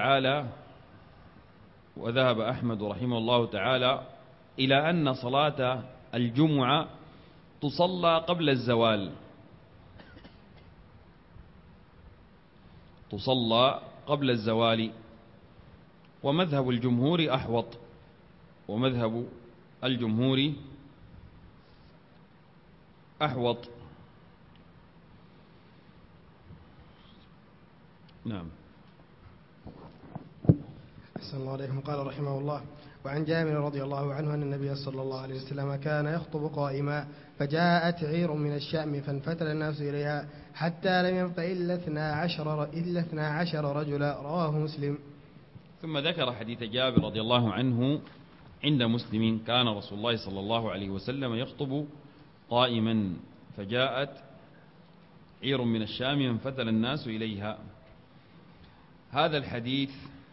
الله تعالى إلى أن صلاة الجمعة تصلى قبل الزوال، تصلى قبل الزوال، ومذهب الجمهور أحوط، ومذهب الجمهور أحوط. نعم. أحسن الله عليكم. قال رحمه الله: وعن جابر رضي الله عنه أن النبي صلى الله عليه وسلم كان يخطب قائما، فجاءت عير من الشام فانفتل الناس إليها حتى لم يبق إلا 12 رجلا. رواه مسلم. ثم ذكر حديث جابر رضي الله عنه عند مسلم: كان رسول الله صلى الله عليه وسلم يخطب قائما فجاءت عير من الشام فانفتل الناس إليها. هذا الحديث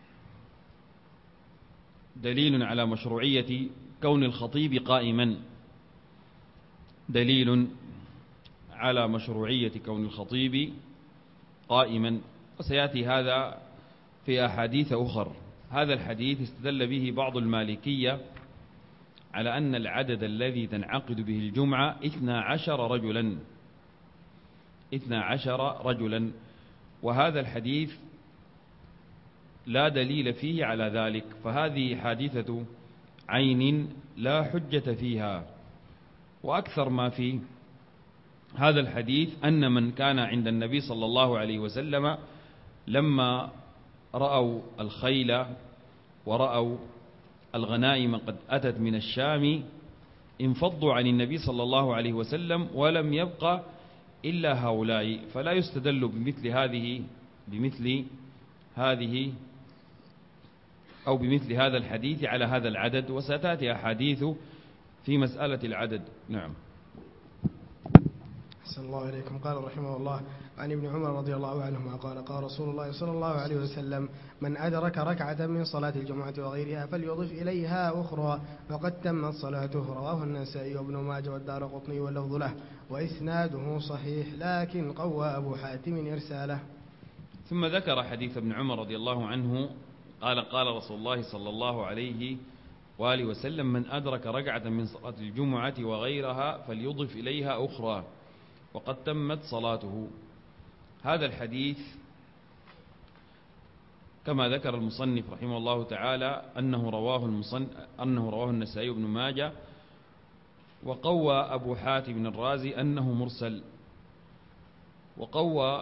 دليل على مشروعية كون الخطيب قائما، دليل على مشروعية كون الخطيب قائما، وسيأتي هذا في أحاديث أخر. هذا الحديث استدل به بعض المالكية على أن العدد الذي تنعقد به الجمعة 12 رجلا، وهذا الحديث لا دليل فيه على ذلك، فهذه حادثة عين لا حجة فيها. وأكثر ما في هذا الحديث أن من كان عند النبي صلى الله عليه وسلم لما رأوا الخيل ورأوا الغنائم قد أتت من الشام انفضوا عن النبي صلى الله عليه وسلم ولم يبقى إلا هؤلاء، فلا يستدل بمثل هذا الحديث على هذا العدد، وستأتي أحاديث في مسألة العدد. نعم. أحسن الله عليكم. قال رحمه الله: عن ابن عمر رضي الله عنهما قال: قال رسول الله صلى الله عليه وسلم: من أدرك ركعة من صلاة الجمعة وغيرها فليضف إليها أخرى وقد تمت صلاته. رواه النسائي وابن ماجه والدارقطني واللفظ له، وإسناده صحيح لكن قوى أبو حاتم إرساله. ثم ذكر حديث ابن عمر رضي الله عنه قال: قال رسول الله صلى الله عليه وآله وسلم: من أدرك ركعة من صلاة الجمعة وغيرها فليضف إليها أخرى وقد تمت صلاته. هذا الحديث كما ذكر المصنف رحمه الله تعالى أنه رواه النسائي بن ماجه، وقوى أبو حاتم الرازي أنه مرسل، وقوى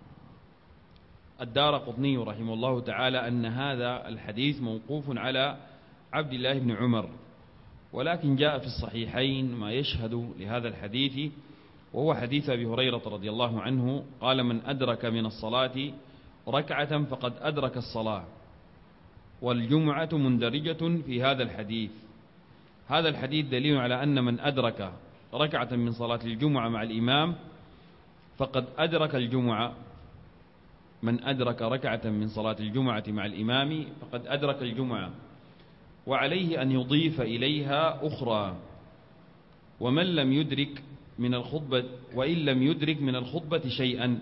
الدارقطني رحمه الله تعالى أن هذا الحديث موقوف على عبد الله بن عمر، ولكن جاء في الصحيحين ما يشهد لهذا الحديث، وهو حديث أبي هريرة رضي الله عنه قال: من أدرك من الصلاة ركعة فقد أدرك الصلاة. والجمعة مندرجة في هذا الحديث. هذا الحديث دليل على أن من أدرك ركعة من صلاة الجمعة مع الإمام فقد أدرك الجمعة. من أدرك ركعة من صلاة الجمعة مع الإمام فقد أدرك الجمعة، وعليه أن يضيف إليها أخرى. ومن لم يدرك من الخطبة وإن لم يدرك من الخطبة شيئا.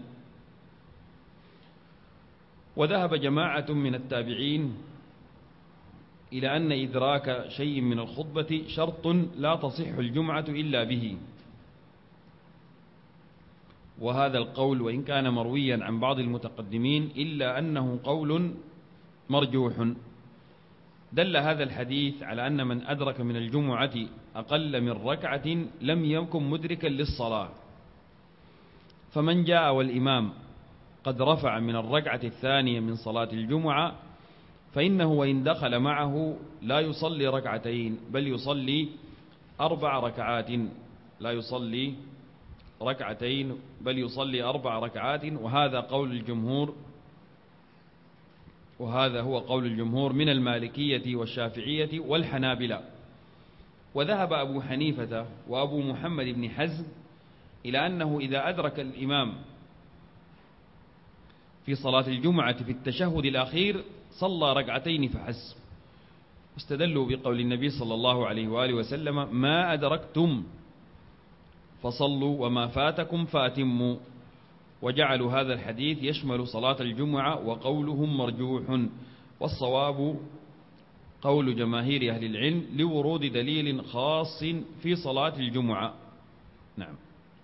وذهب جماعة من التابعين إلى أن إدراك شيء من الخطبة شرط لا تصح الجمعة إلا به، وهذا القول وإن كان مرويا عن بعض المتقدمين إلا أنه قول مرجوح، دل هذا الحديث على أن من أدرك من الجمعة أقل من ركعة لم يكن مدركا للصلاة، فمن جاء والإمام قد رفع من الركعة الثانية من صلاة الجمعة فإنه وإن دخل معه لا يصلي ركعتين بل يصلي 4 ركعات، لا يصلي ركعتين بل يصلي 4 ركعات، وهذا قول الجمهور، وهذا هو قول الجمهور من المالكية والشافعية والحنابلة. وذهب أبو حنيفة وأبو محمد بن حزم إلى أنه إذا أدرك الإمام في صلاة الجمعة في التشهد الأخير صلى ركعتين فحسب، واستدلوا بقول النبي صلى الله عليه وآله وسلم: ما أدركتم فصلوا وما فاتكم فأتموا، وجعلوا هذا الحديث يشمل صلاة الجمعة، وقولهم مرجوح، والصواب قول جماهير أهل العلم لورود دليل خاص في صلاة الجمعة. نعم.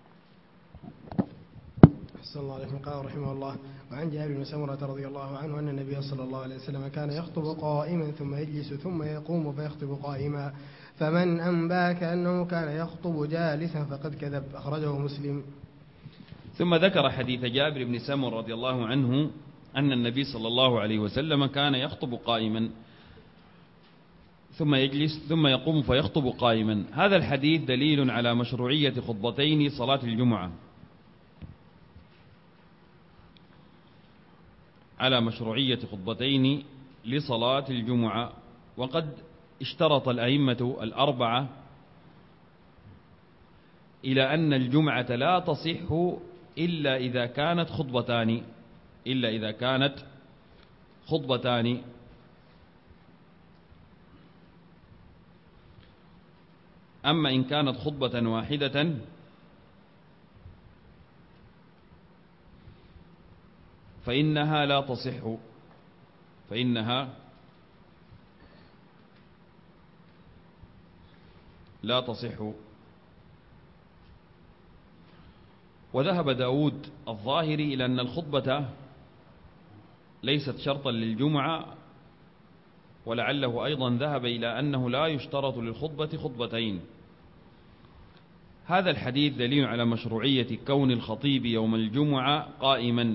أحسن الله عليكم. قال رحمه الله: وعن جابر بن سمرة رضي الله عنه أن النبي صلى الله عليه وسلم كان يخطب قائما ثم يجلس ثم يقوم فيخطب قائما، فمن أنباك أنه كان يخطب جالسا فقد كذب. أخرجه مسلم. ثم ذكر حديث جابر بن سمرة رضي الله عنه أن النبي صلى الله عليه وسلم كان يخطب قائما ثم يجلس ثم يقوم فيخطب قائما. هذا الحديث دليل على مشروعية خطبتين صلاة الجمعة، على مشروعية خطبتين لصلاة الجمعة. وقد اشترط الأئمة الأربعة إلى أن الجمعة لا تصح إلا إذا كانت خطبتان، أما إن كانت خطبة واحدة فإنها لا تصح. وذهب داود الظاهري إلى أن الخطبة ليست شرطا للجمعة، ولعله أيضا ذهب إلى أنه لا يشترط للخطبة خطبتين. هذا الحديث دليل على مشروعية كون الخطيب يوم الجمعة قائما.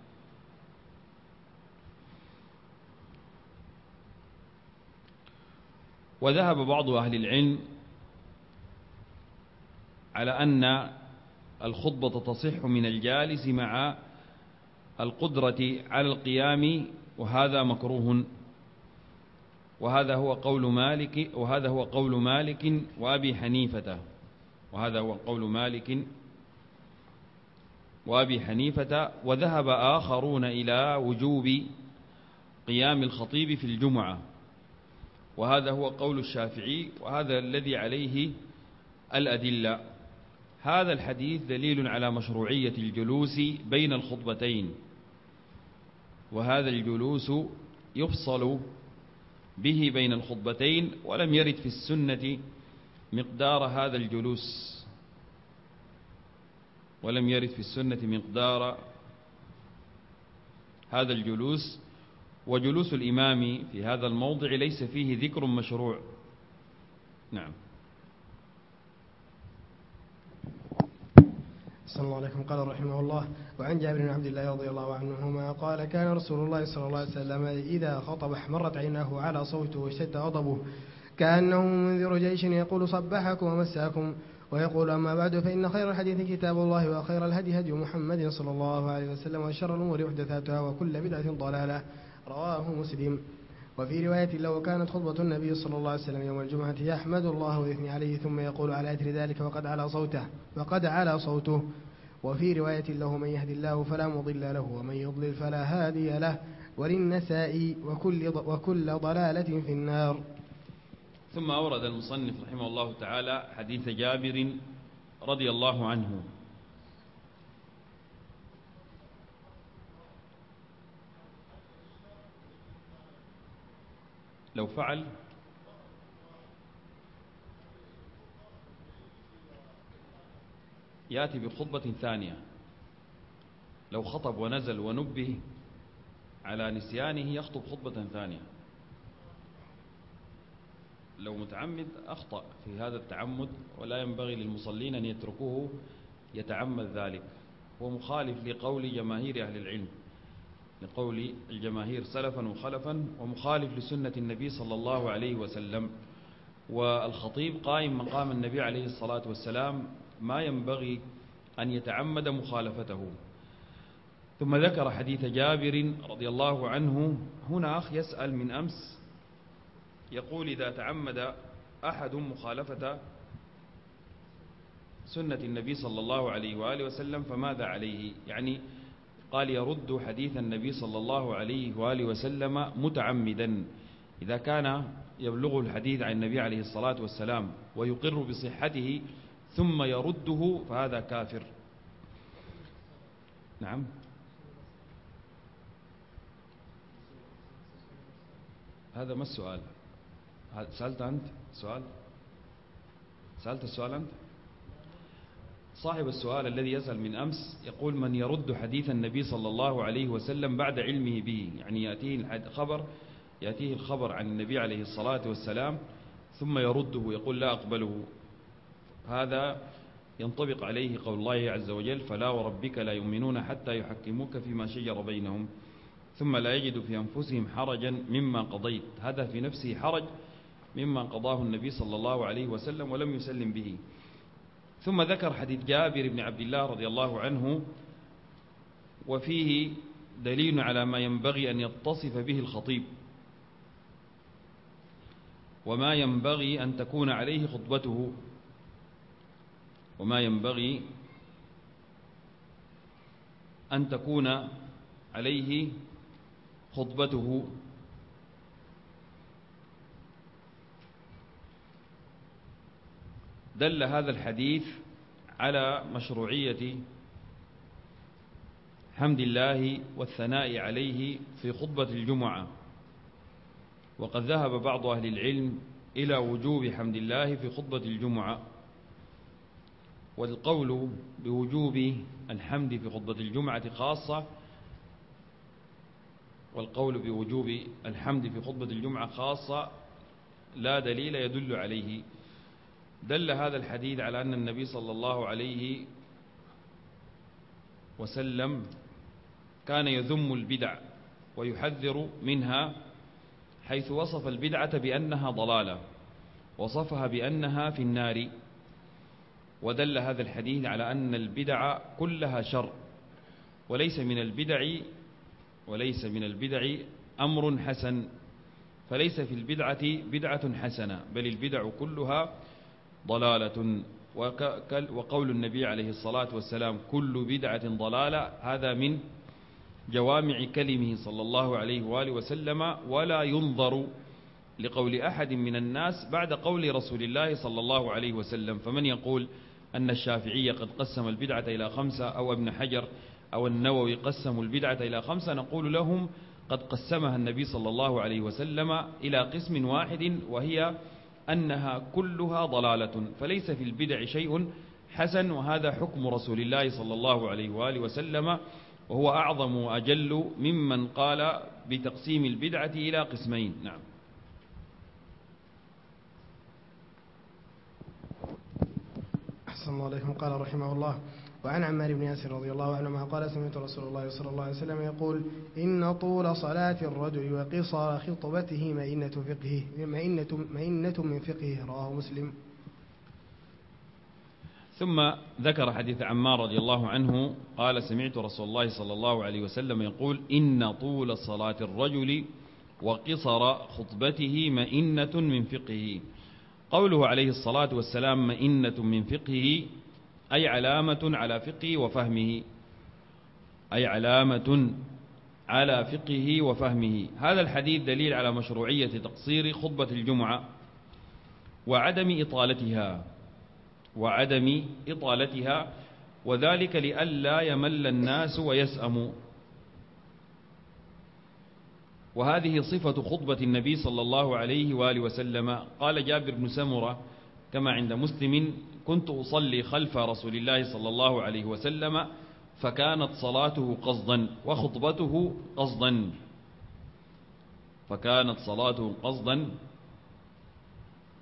وذهب بعض أهل العلم على أن الخطبة تصح من الجالس مع القدرة على القيام، وهذا مكروه، وهذا هو قول مالك وأبي حنيفة، وذهب آخرون إلى وجوب قيام الخطيب في الجمعة، وهذا هو قول الشافعي، وهذا الذي عليه الأدلة. هذا الحديث دليل على مشروعية الجلوس بين الخطبتين، وهذا الجلوس يفصل به بين الخطبتين، ولم يرد في السنة مقدار هذا الجلوس، وجلوس الإمام في هذا الموضع ليس فيه ذكر مشروع. نعم. صلى الله عليكم. قال رحمه الله: وعن جابر بن عبد الله رضي الله عنهما قال: كان رسول الله صلى الله عليه وسلم إذا خطب احمرت عيناه على صوته واشتد غضبه كأنه منذر جيش يقول: صبحكم ومساكم. ويقول: أما بعد، فإن خير الحديث كتاب الله، وخير الهدي هدي محمد صلى الله عليه وسلم، وشر الأمور محدثاتها، وكل بدعة ضلالة. رواه مسلم. وفي رواية له: كانت خطبة النبي صلى الله عليه وسلم يوم الجمعة يحمد الله ويثني عليه ثم يقول على أثر ذلك وقد على صوته. وفي رواية له: من يهدي الله فلا مضل له ومن يضلل فلا هادي له. وللنسائي: وكل ضلالة في النار. ثم أورد المصنف رحمه الله تعالى حديث جابر رضي الله عنه. لو فعل يأتي بخطبة ثانية، لو خطب ونزل ونبه على نسيانه يخطب خطبة ثانية. لو متعمد أخطأ في هذا التعمد، ولا ينبغي للمصلين أن يتركوه يتعمد ذلك. هو مخالف لقول جماهير أهل العلم، لقول الجماهير سلفا وخلفا، ومخالف لسنة النبي صلى الله عليه وسلم. والخطيب قائم مقام النبي عليه الصلاة والسلام، ما ينبغي أن يتعمد مخالفته. ثم ذكر حديث جابر رضي الله عنه. هنا أخ يسأل من أمس يقول: إذا تعمد أحد مخالفة سنة النبي صلى الله عليه وآله وسلم فماذا عليه؟ يعني قال يرد حديث النبي صلى الله عليه وآله وسلم متعمدا. إذا كان يبلغ الحديث عن النبي عليه الصلاة والسلام ويقر بصحته ثم يرده فهذا كافر. نعم. هذا ما السؤال؟ سألت أنت سؤال؟ سألت السؤال أنت؟ صاحب السؤال الذي يسأل من أمس يقول: من يرد حديث النبي صلى الله عليه وسلم بعد علمه به؟ يعني يأتيه الخبر عن النبي عليه الصلاة والسلام ثم يرده، يقول لا أقبله. هذا ينطبق عليه قول الله عز وجل: فلا وربك لا يؤمنون حتى يحكموك فيما شجر بينهم ثم لا يجدوا في أنفسهم حرجا مما قضيت. هذا في نفسه حرج مما قضاه النبي صلى الله عليه وسلم ولم يسلم به. ثم ذكر حديث جابر بن عبد الله رضي الله عنه، وفيه دليل على ما ينبغي أن يتصف به الخطيب وما ينبغي أن تكون عليه خطبته، وما ينبغي أن تكون عليه خطبته. دل هذا الحديث على مشروعية حمد الله والثناء عليه في خطبة الجمعة، وقد ذهب بعض أهل العلم إلى وجوب حمد الله في خطبة الجمعة. والقول بوجوب الحمد في خطبة الجمعة خاصة، والقول بوجوب الحمد في خطبة الجمعة خاصة لا دليل يدل عليه. دل هذا الحديث على أن النبي صلى الله عليه وسلم كان يذم البدع ويحذر منها، حيث وصف البدعة بأنها ضلالة، وصفها بأنها في النار. ودل هذا الحديث على أن البدع كلها شر، وليس من البدع أمر حسن، فليس في البدعة بدعة حسنة، بل البدع كلها ضلالة. وقول النبي عليه الصلاة والسلام: كل بدعة ضلالة، هذا من جوامع كلمه صلى الله عليه وآله وسلم، ولا ينظر لقول أحد من الناس بعد قول رسول الله صلى الله عليه وسلم. فمن يقول أن الشافعية قد قسم البدعة إلى 5، أو ابن حجر أو النووي قسموا البدعة إلى 5، نقول لهم: قد قسمها النبي صلى الله عليه وسلم إلى قسم واحد، وهي أنها كلها ضلالة، فليس في البدع شيء حسن. وهذا حكم رسول الله صلى الله عليه وآله وسلم، وهو أعظم وأجل ممن قال بتقسيم البدعة إلى قسمين. نعم. أحسن الله عليكم. قال رحمه الله: وعن عمار بن ياسر رضي الله عنهما قال: سمعت رسول الله صلى الله عليه وسلم يقول: إن طول صلاة الرجل وقصر خطبته مئنة من فقهه. رواه مسلم. ثم ذكر حديث عمار رضي الله عنه قال: سمعت رسول الله صلى الله عليه وسلم يقول: إن طول صلاة الرجل وقصر خطبته مئنة من فقهه. قوله عليه الصلاة والسلام مئنة من فقهه، أي علامة على فقهه وفهمه، أي علامة على فقهه وفهمه. هذا الحديث دليل على مشروعية تقصير خطبة الجمعة وعدم إطالتها، وذلك لئلا يمل الناس ويسأموا. وهذه صفة خطبة النبي صلى الله عليه وآله وسلم. قال جابر بن سمرة كما عند مسلم: كنت أصلي خلف رسول الله صلى الله عليه وسلم، فكانت صلاته قصدا وخطبته قصدا،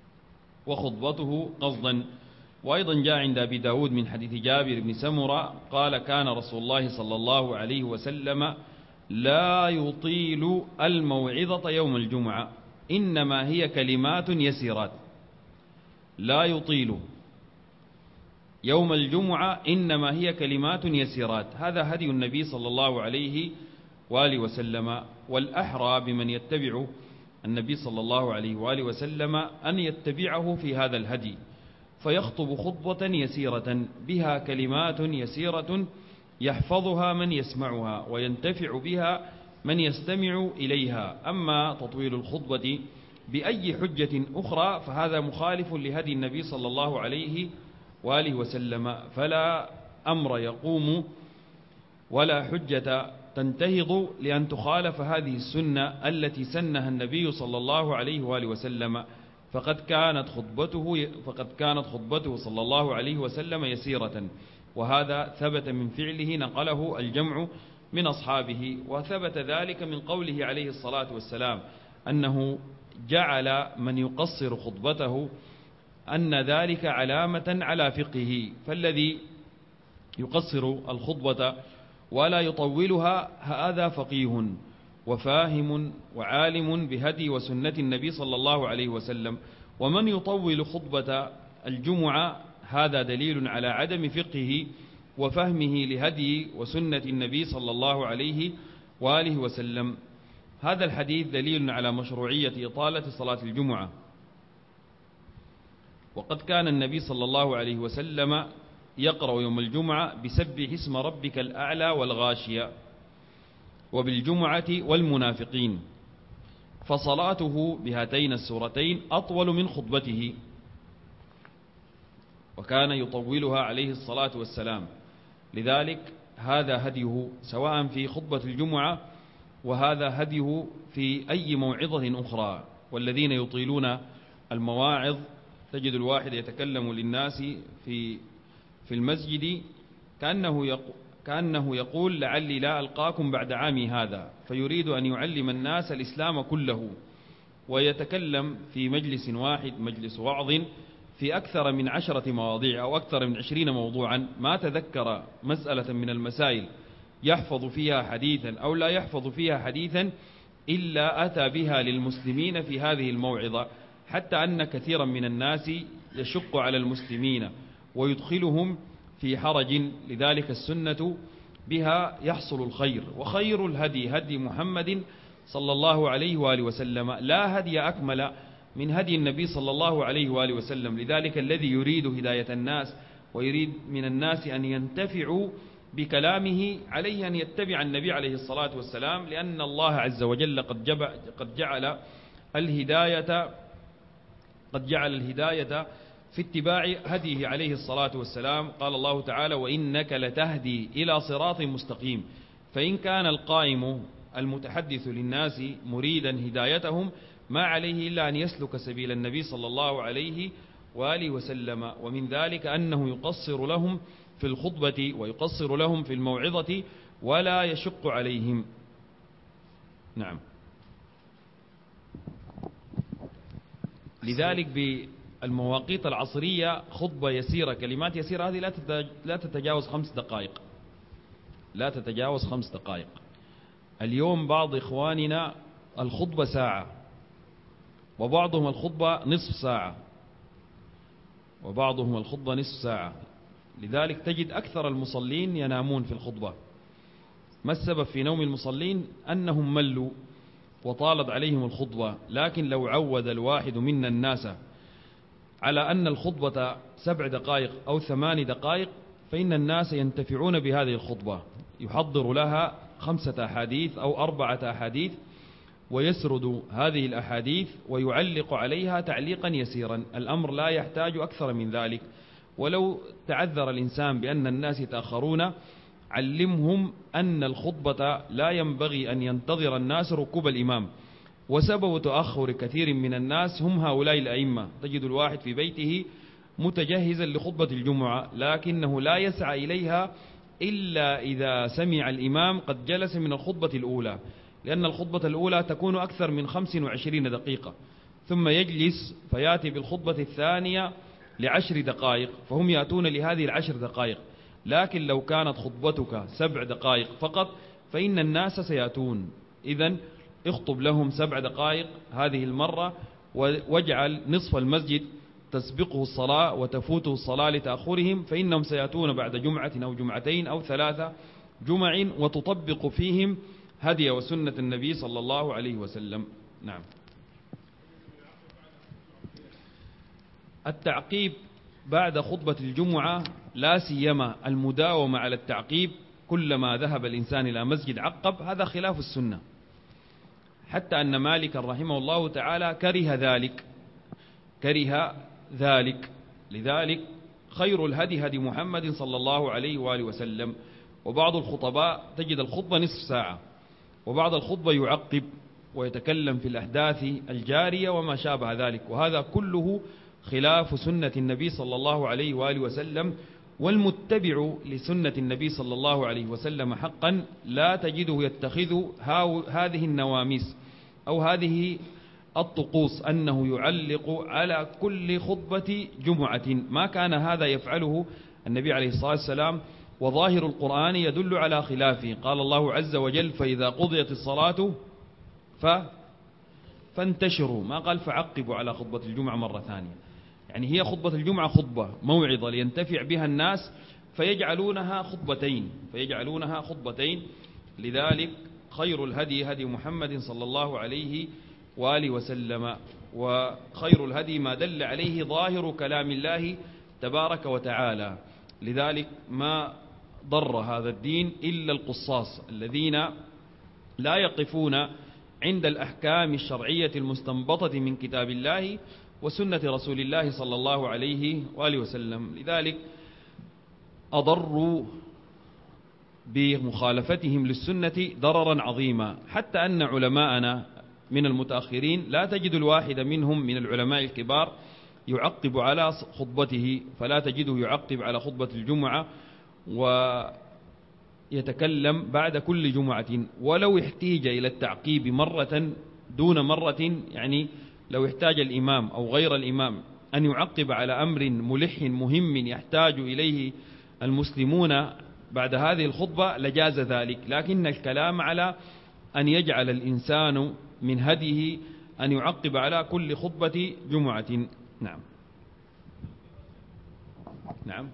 وخطبته قصدا. وأيضا جاء عند أبي داود من حديث جابر بن سمرة قال كان رسول الله صلى الله عليه وسلم لا يطيل الموعظة يوم الجمعة إنما هي كلمات يسيرات. لا يطيل يوم الجمعة إنما هي كلمات يسيرات. هذا هدي النبي صلى الله عليه وآله وسلم. والأحرى بمن يتبع النبي صلى الله عليه وآله وسلم أن يتبعه في هذا الهدي، فيخطب خطبة يسيرة بها كلمات يسيرة يحفظها من يسمعها وينتفع بها من يستمع إليها. أما تطويل الخطبة بأي حجة أخرى فهذا مخالف لهدي النبي صلى الله عليه وآله وسلم، فلا أمر يقوم ولا حجة تنتهض لأن تخالف هذه السنة التي سنها النبي صلى الله عليه وآله وسلم. فقد كانت خطبته صلى الله عليه وسلم يسيرة، وهذا ثبت من فعله نقله الجمع من أصحابه. وثبت ذلك من قوله عليه الصلاة والسلام أنه جعل من يقصر خطبته أن ذلك علامة على فقهه، فالذي يقصر الخطبة ولا يطولها هذا فقيه وفاهم وعالم بهدي وسنة النبي صلى الله عليه وسلم. ومن يطول خطبة الجمعة هذا دليل على عدم فقهه وفهمه لهدي وسنة النبي صلى الله عليه وآله وسلم. هذا الحديث دليل على مشروعية إطالة صلاة الجمعة. وقد كان النبي صلى الله عليه وسلم يقرأ يوم الجمعة بسبح اسم ربك الأعلى والغاشية وبالجمعة والمنافقين، فصلاته بهاتين السورتين أطول من خطبته، وكان يطولها عليه الصلاة والسلام. لذلك هذا هديه سواء في خطبة الجمعة وهذا هديه في أي موعظة أخرى. والذين يطيلون المواعظ تجد الواحد يتكلم للناس في المسجد كأنه يقول لعلي لا ألقاكم بعد عامي هذا، فيريد أن يعلم الناس الإسلام كله، ويتكلم في مجلس واحد مجلس وعظ في أكثر من 10 مواضيع أو أكثر من 20 موضوعا، ما تذكر مسألة من المسائل يحفظ فيها حديثا أو لا يحفظ فيها حديثا إلا أتى بها للمسلمين في هذه الموعظة، حتى أن كثيرا من الناس يشق على المسلمين ويدخلهم في حرج. لذلك السنة بها يحصل الخير، وخير الهدي هدي محمد صلى الله عليه وآله وسلم. لا هدي أكمل من هدي النبي صلى الله عليه وآله وسلم. لذلك الذي يريد هداية الناس ويريد من الناس أن ينتفعوا بكلامه عليه أن يتبع النبي عليه الصلاة والسلام، لأن الله عز وجل قد جعل الهداية في اتباع هديه عليه الصلاة والسلام. قال الله تعالى وإنك لتهدي إلى صراط مستقيم. فإن كان القائم المتحدث للناس مريدا هدايتهم ما عليه إلا أن يسلك سبيل النبي صلى الله عليه وآله وسلم. ومن ذلك أنه يقصر لهم في الخطبة ويقصر لهم في الموعظة ولا يشق عليهم. نعم. لذلك بالمواقيت العصرية خطبة يسيرة كلمات يسيرة هذه لا تتجاوز 5 دقائق، لا تتجاوز 5 دقائق. اليوم بعض إخواننا الخطبة ساعة، وبعضهم الخطبة نصف ساعة، وبعضهم الخطبة نصف ساعة. لذلك تجد أكثر المصلين ينامون في الخطبة. ما السبب في نوم المصلين؟ أنهم ملوا وطالت عليهم الخطبة. لكن لو عود الواحد منا الناس على أن الخطبة 7 دقائق أو 8 دقائق فإن الناس ينتفعون بهذه الخطبة. يحضر لها 5 أحاديث أو 4 أحاديث ويسرد هذه الأحاديث ويعلق عليها تعليقا يسيرا. الأمر لا يحتاج أكثر من ذلك. ولو تعذر الإنسان بأن الناس يتأخرون علمهم أن الخطبة لا ينبغي أن ينتظر الناس ركوب الإمام. وسبب تأخر كثير من الناس هم هؤلاء الأئمة. تجد الواحد في بيته متجهزا لخطبة الجمعة لكنه لا يسعى إليها إلا إذا سمع الإمام قد جلس من الخطبة الأولى، لأن الخطبة الأولى تكون أكثر من 25 دقيقة، ثم يجلس فيأتي بالخطبة الثانية ل10 دقائق، فهم يأتون لهذه 10 دقائق. لكن لو كانت خطبتك 7 دقائق فقط فإن الناس سيأتون، إذن اخطب لهم 7 دقائق هذه المرة، واجعل نصف المسجد تسبقه الصلاة وتفوته الصلاة لتأخرهم، فإنهم سيأتون بعد جمعة أو جمعتين أو 3 جمع، وتطبق فيهم هدي وسنة النبي صلى الله عليه وسلم. نعم. التعقيب بعد خطبة الجمعة، لا سيما المداومة على التعقيب، كلما ذهب الإنسان إلى مسجد عقب، هذا خلاف السنة، حتى أن مالك رحمه الله تعالى كره ذلك. لذلك خير الهدي هدي محمد صلى الله عليه وآله وسلم. وبعض الخطباء تجد الخطبة نصف ساعة، وبعض الخطبة يعقب ويتكلم في الأحداث الجارية وما شابه ذلك، وهذا كله خلاف سنة النبي صلى الله عليه وآله وسلم. والمتبع لسنة النبي صلى الله عليه وسلم حقا لا تجده يتخذ هذه النواميس أو هذه الطقوس أنه يعلق على كل خطبة جمعة، ما كان هذا يفعله النبي عليه الصلاة والسلام، وظاهر القرآن يدل على خلافه. قال الله عز وجل: فإذا قضيت الصلاة فانتشروا، ما قال فعقبوا على خطبة الجمعة مرة ثانية. يعني هي خطبة الجمعة خطبة موعظة لينتفع بها الناس، فيجعلونها خطبتين. لذلك خير الهدي هدي محمد صلى الله عليه وآله وسلم، وخير الهدي ما دل عليه ظاهر كلام الله تبارك وتعالى. لذلك ما ضر هذا الدين إلا القصاص الذين لا يقفون عند الأحكام الشرعية المستنبطة من كتاب الله وسنة رسول الله صلى الله عليه وآله وسلم. لذلك أضروا بمخالفتهم للسنة ضررا عظيما، حتى أن علماءنا من المتأخرين لا تجد الواحد منهم من العلماء الكبار يعقب على خطبته، فلا تجده يعقب على خطبة الجمعة ويتكلم بعد كل جمعة، ولو احتيج إلى التعقيب مرة دون مرة. يعني لو احتاج الإمام أو غير الإمام أن يعقب على أمر ملح مهم يحتاج إليه المسلمون بعد هذه الخطبة لجاز ذلك، لكن الكلام على أن يجعل الإنسان من هديه أن يعقب على كل خطبة جمعة. نعم.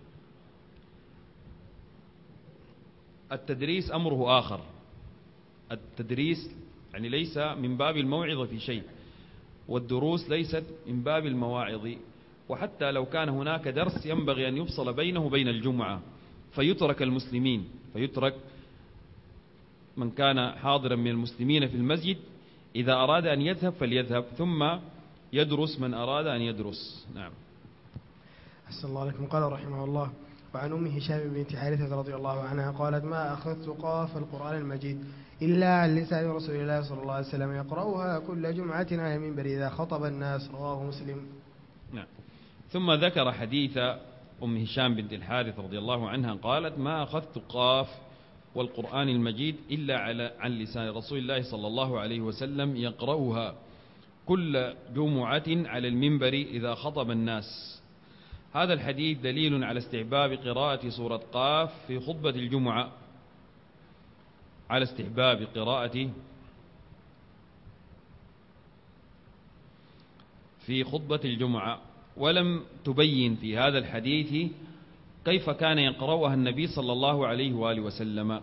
التدريس أمره آخر. التدريس يعني ليس من باب الموعظة في شيء، والدروس ليست من باب المواعظ. وحتى لو كان هناك درس ينبغي أن يفصل بينه وبين الجمعة، فيترك المسلمين، فيترك من كان حاضرا من المسلمين في المسجد، إذا أراد أن يذهب فليذهب، ثم يدرس من أراد أن يدرس. نعم. أحسن الله عليكم. قال رحمه الله: وعن أم هشام بنت حارثة رضي الله عنها قالت: ما أخذت قاف القرآن المجيد إلا عن لسان رسول الله صلى الله عليه وسلم يقرأها كل جمعة على المنبر إذا خطب الناس. رواه مسلم. نعم. ثم ذكر حديث أم هشام بنت الحارث رضي الله عنها قالت: ما أخذت قاف والقرآن المجيد إلا عن لسان رسول الله صلى الله عليه وسلم يقرأها كل جمعة على المنبر إذا خطب الناس. هذا الحديث دليل على استحباب قراءة سورة قاف في خطبة الجمعة، على استحباب قراءة في خطبة الجمعة. ولم تبين في هذا الحديث كيف كان يقرأها النبي صلى الله عليه وآله وسلم.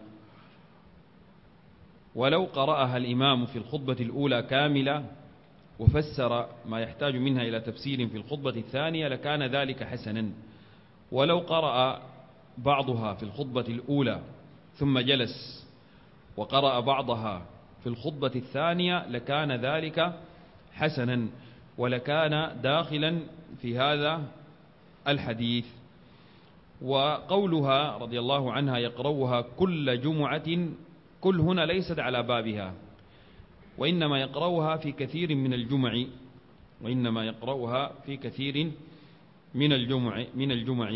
ولو قرأها الإمام في الخطبة الأولى كاملة وفسر ما يحتاج منها إلى تفسير في الخطبة الثانية لكان ذلك حسنا، ولو قرأ بعضها في الخطبة الأولى ثم جلس وقرأ بعضها في الخطبة الثانية لكان ذلك حسنا، ولكان داخلا في هذا الحديث. وقولها رضي الله عنها يقرأها كل جمعة، كل هنا ليست على بابها، وإنما يقرأها في كثير من الجمع، وإنما يقرأها في كثير من الجمع.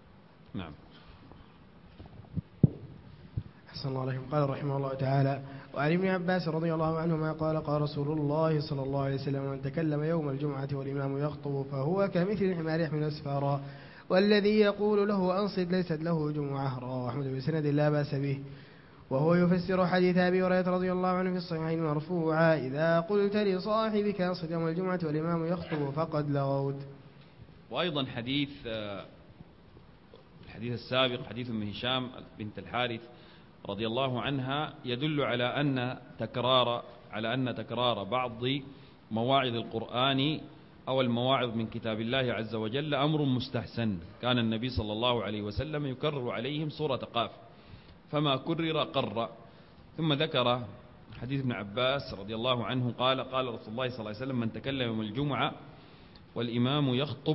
نعم. أحسن الله عليكم. قال رحمه الله تعالى: وعن ابن عباس رضي الله عنهما قال قال رسول الله صلى الله عليه وسلم من تكلم يوم الجمعة والإمام يخطب فهو كمثل الحمار يحمل أسفارا والذي يقول له أنصت ليست له جمعة. رواه أحمد بسند لا بأس به. وهو يفسر حديث أبي هريرة رضي الله عنه في الصحيحين مرفوعا إذا قلت لصاحبك أنصت يوم الجمعة والإمام يخطب فقد لغوت. وأيضا الحديث السابق حديث من هشام بنت الحارث رضي الله عنها يدل على أن تكرار بعض مواعظ القرآن أو المواعظ من كتاب الله عز وجل أمر مستحسن. كان النبي صلى الله عليه وسلم يكرر عليهم سورة قاف فما كرر قر. ثم ذكر حديث ابن عباس رضي الله عنه قال قال رسول الله صلى الله عليه وسلم من تكلم يوم الجمعة والإمام يخطب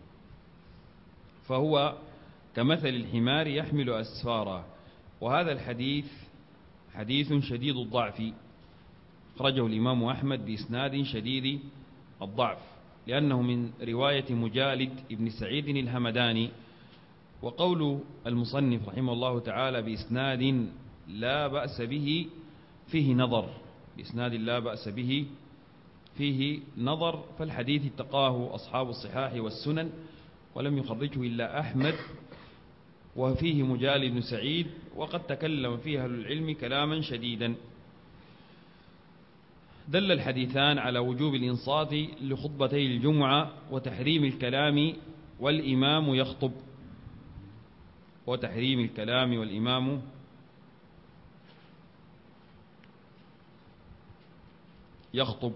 فهو كمثل الحمار يحمل أسفارا. وهذا الحديث حديث شديد الضعف، أخرجه الإمام أحمد بإسناد شديد الضعف لأنه من رواية مجالد ابن سعيد الهمداني. وقول المصنف رحمه الله تعالى بإسناد لا بأس به فيه نظر، بإسناد لا بأس به فيه نظر، فالحديث اتقاه أصحاب الصحاح والسنن ولم يخرجه إلا أحمد، وفيه مجالد بن سعيد وقد تكلم فيه أهل العلم كلاما شديدا. دل الحديثان على وجوب الإنصات لخطبتي الجمعة وتحريم الكلام والإمام يخطب، وتحريم الكلام والإمام يخطب.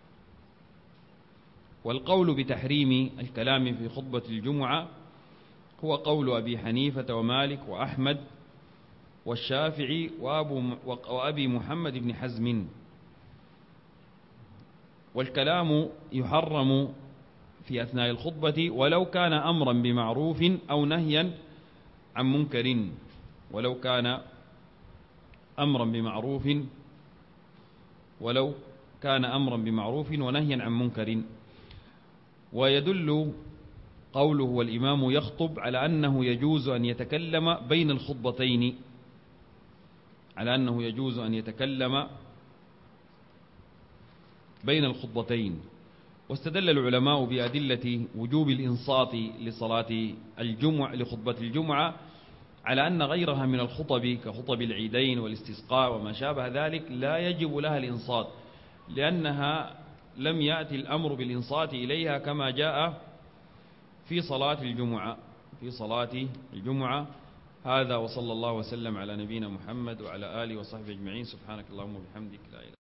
والقول بتحريم الكلام في خطبة الجمعة هو قول أبي حنيفة ومالك وأحمد والشافعي وأبي محمد بن حزم. والكلام يحرم في أثناء الخطبة ولو كان أمرا بمعروف أو نهيا عن منكر، ولو كان أمرا بمعروف ونهيا عن منكر. ويدل قوله والإمام يخطب على أنه يجوز أن يتكلم بين الخطبتين، واستدل العلماء بأدلة وجوب الإنصات لخطبة الجمعة على أن غيرها من الخطب كخطب العيدين والاستسقاء وما شابه ذلك لا يجب لها الإنصات، لأنها لم يأتي الأمر بالإنصات إليها كما جاء في صلاة الجمعة. هذا وصلى الله وسلم على نبينا محمد وعلى آله وصحبه أجمعين. سبحانك اللهم وبحمدك لا إله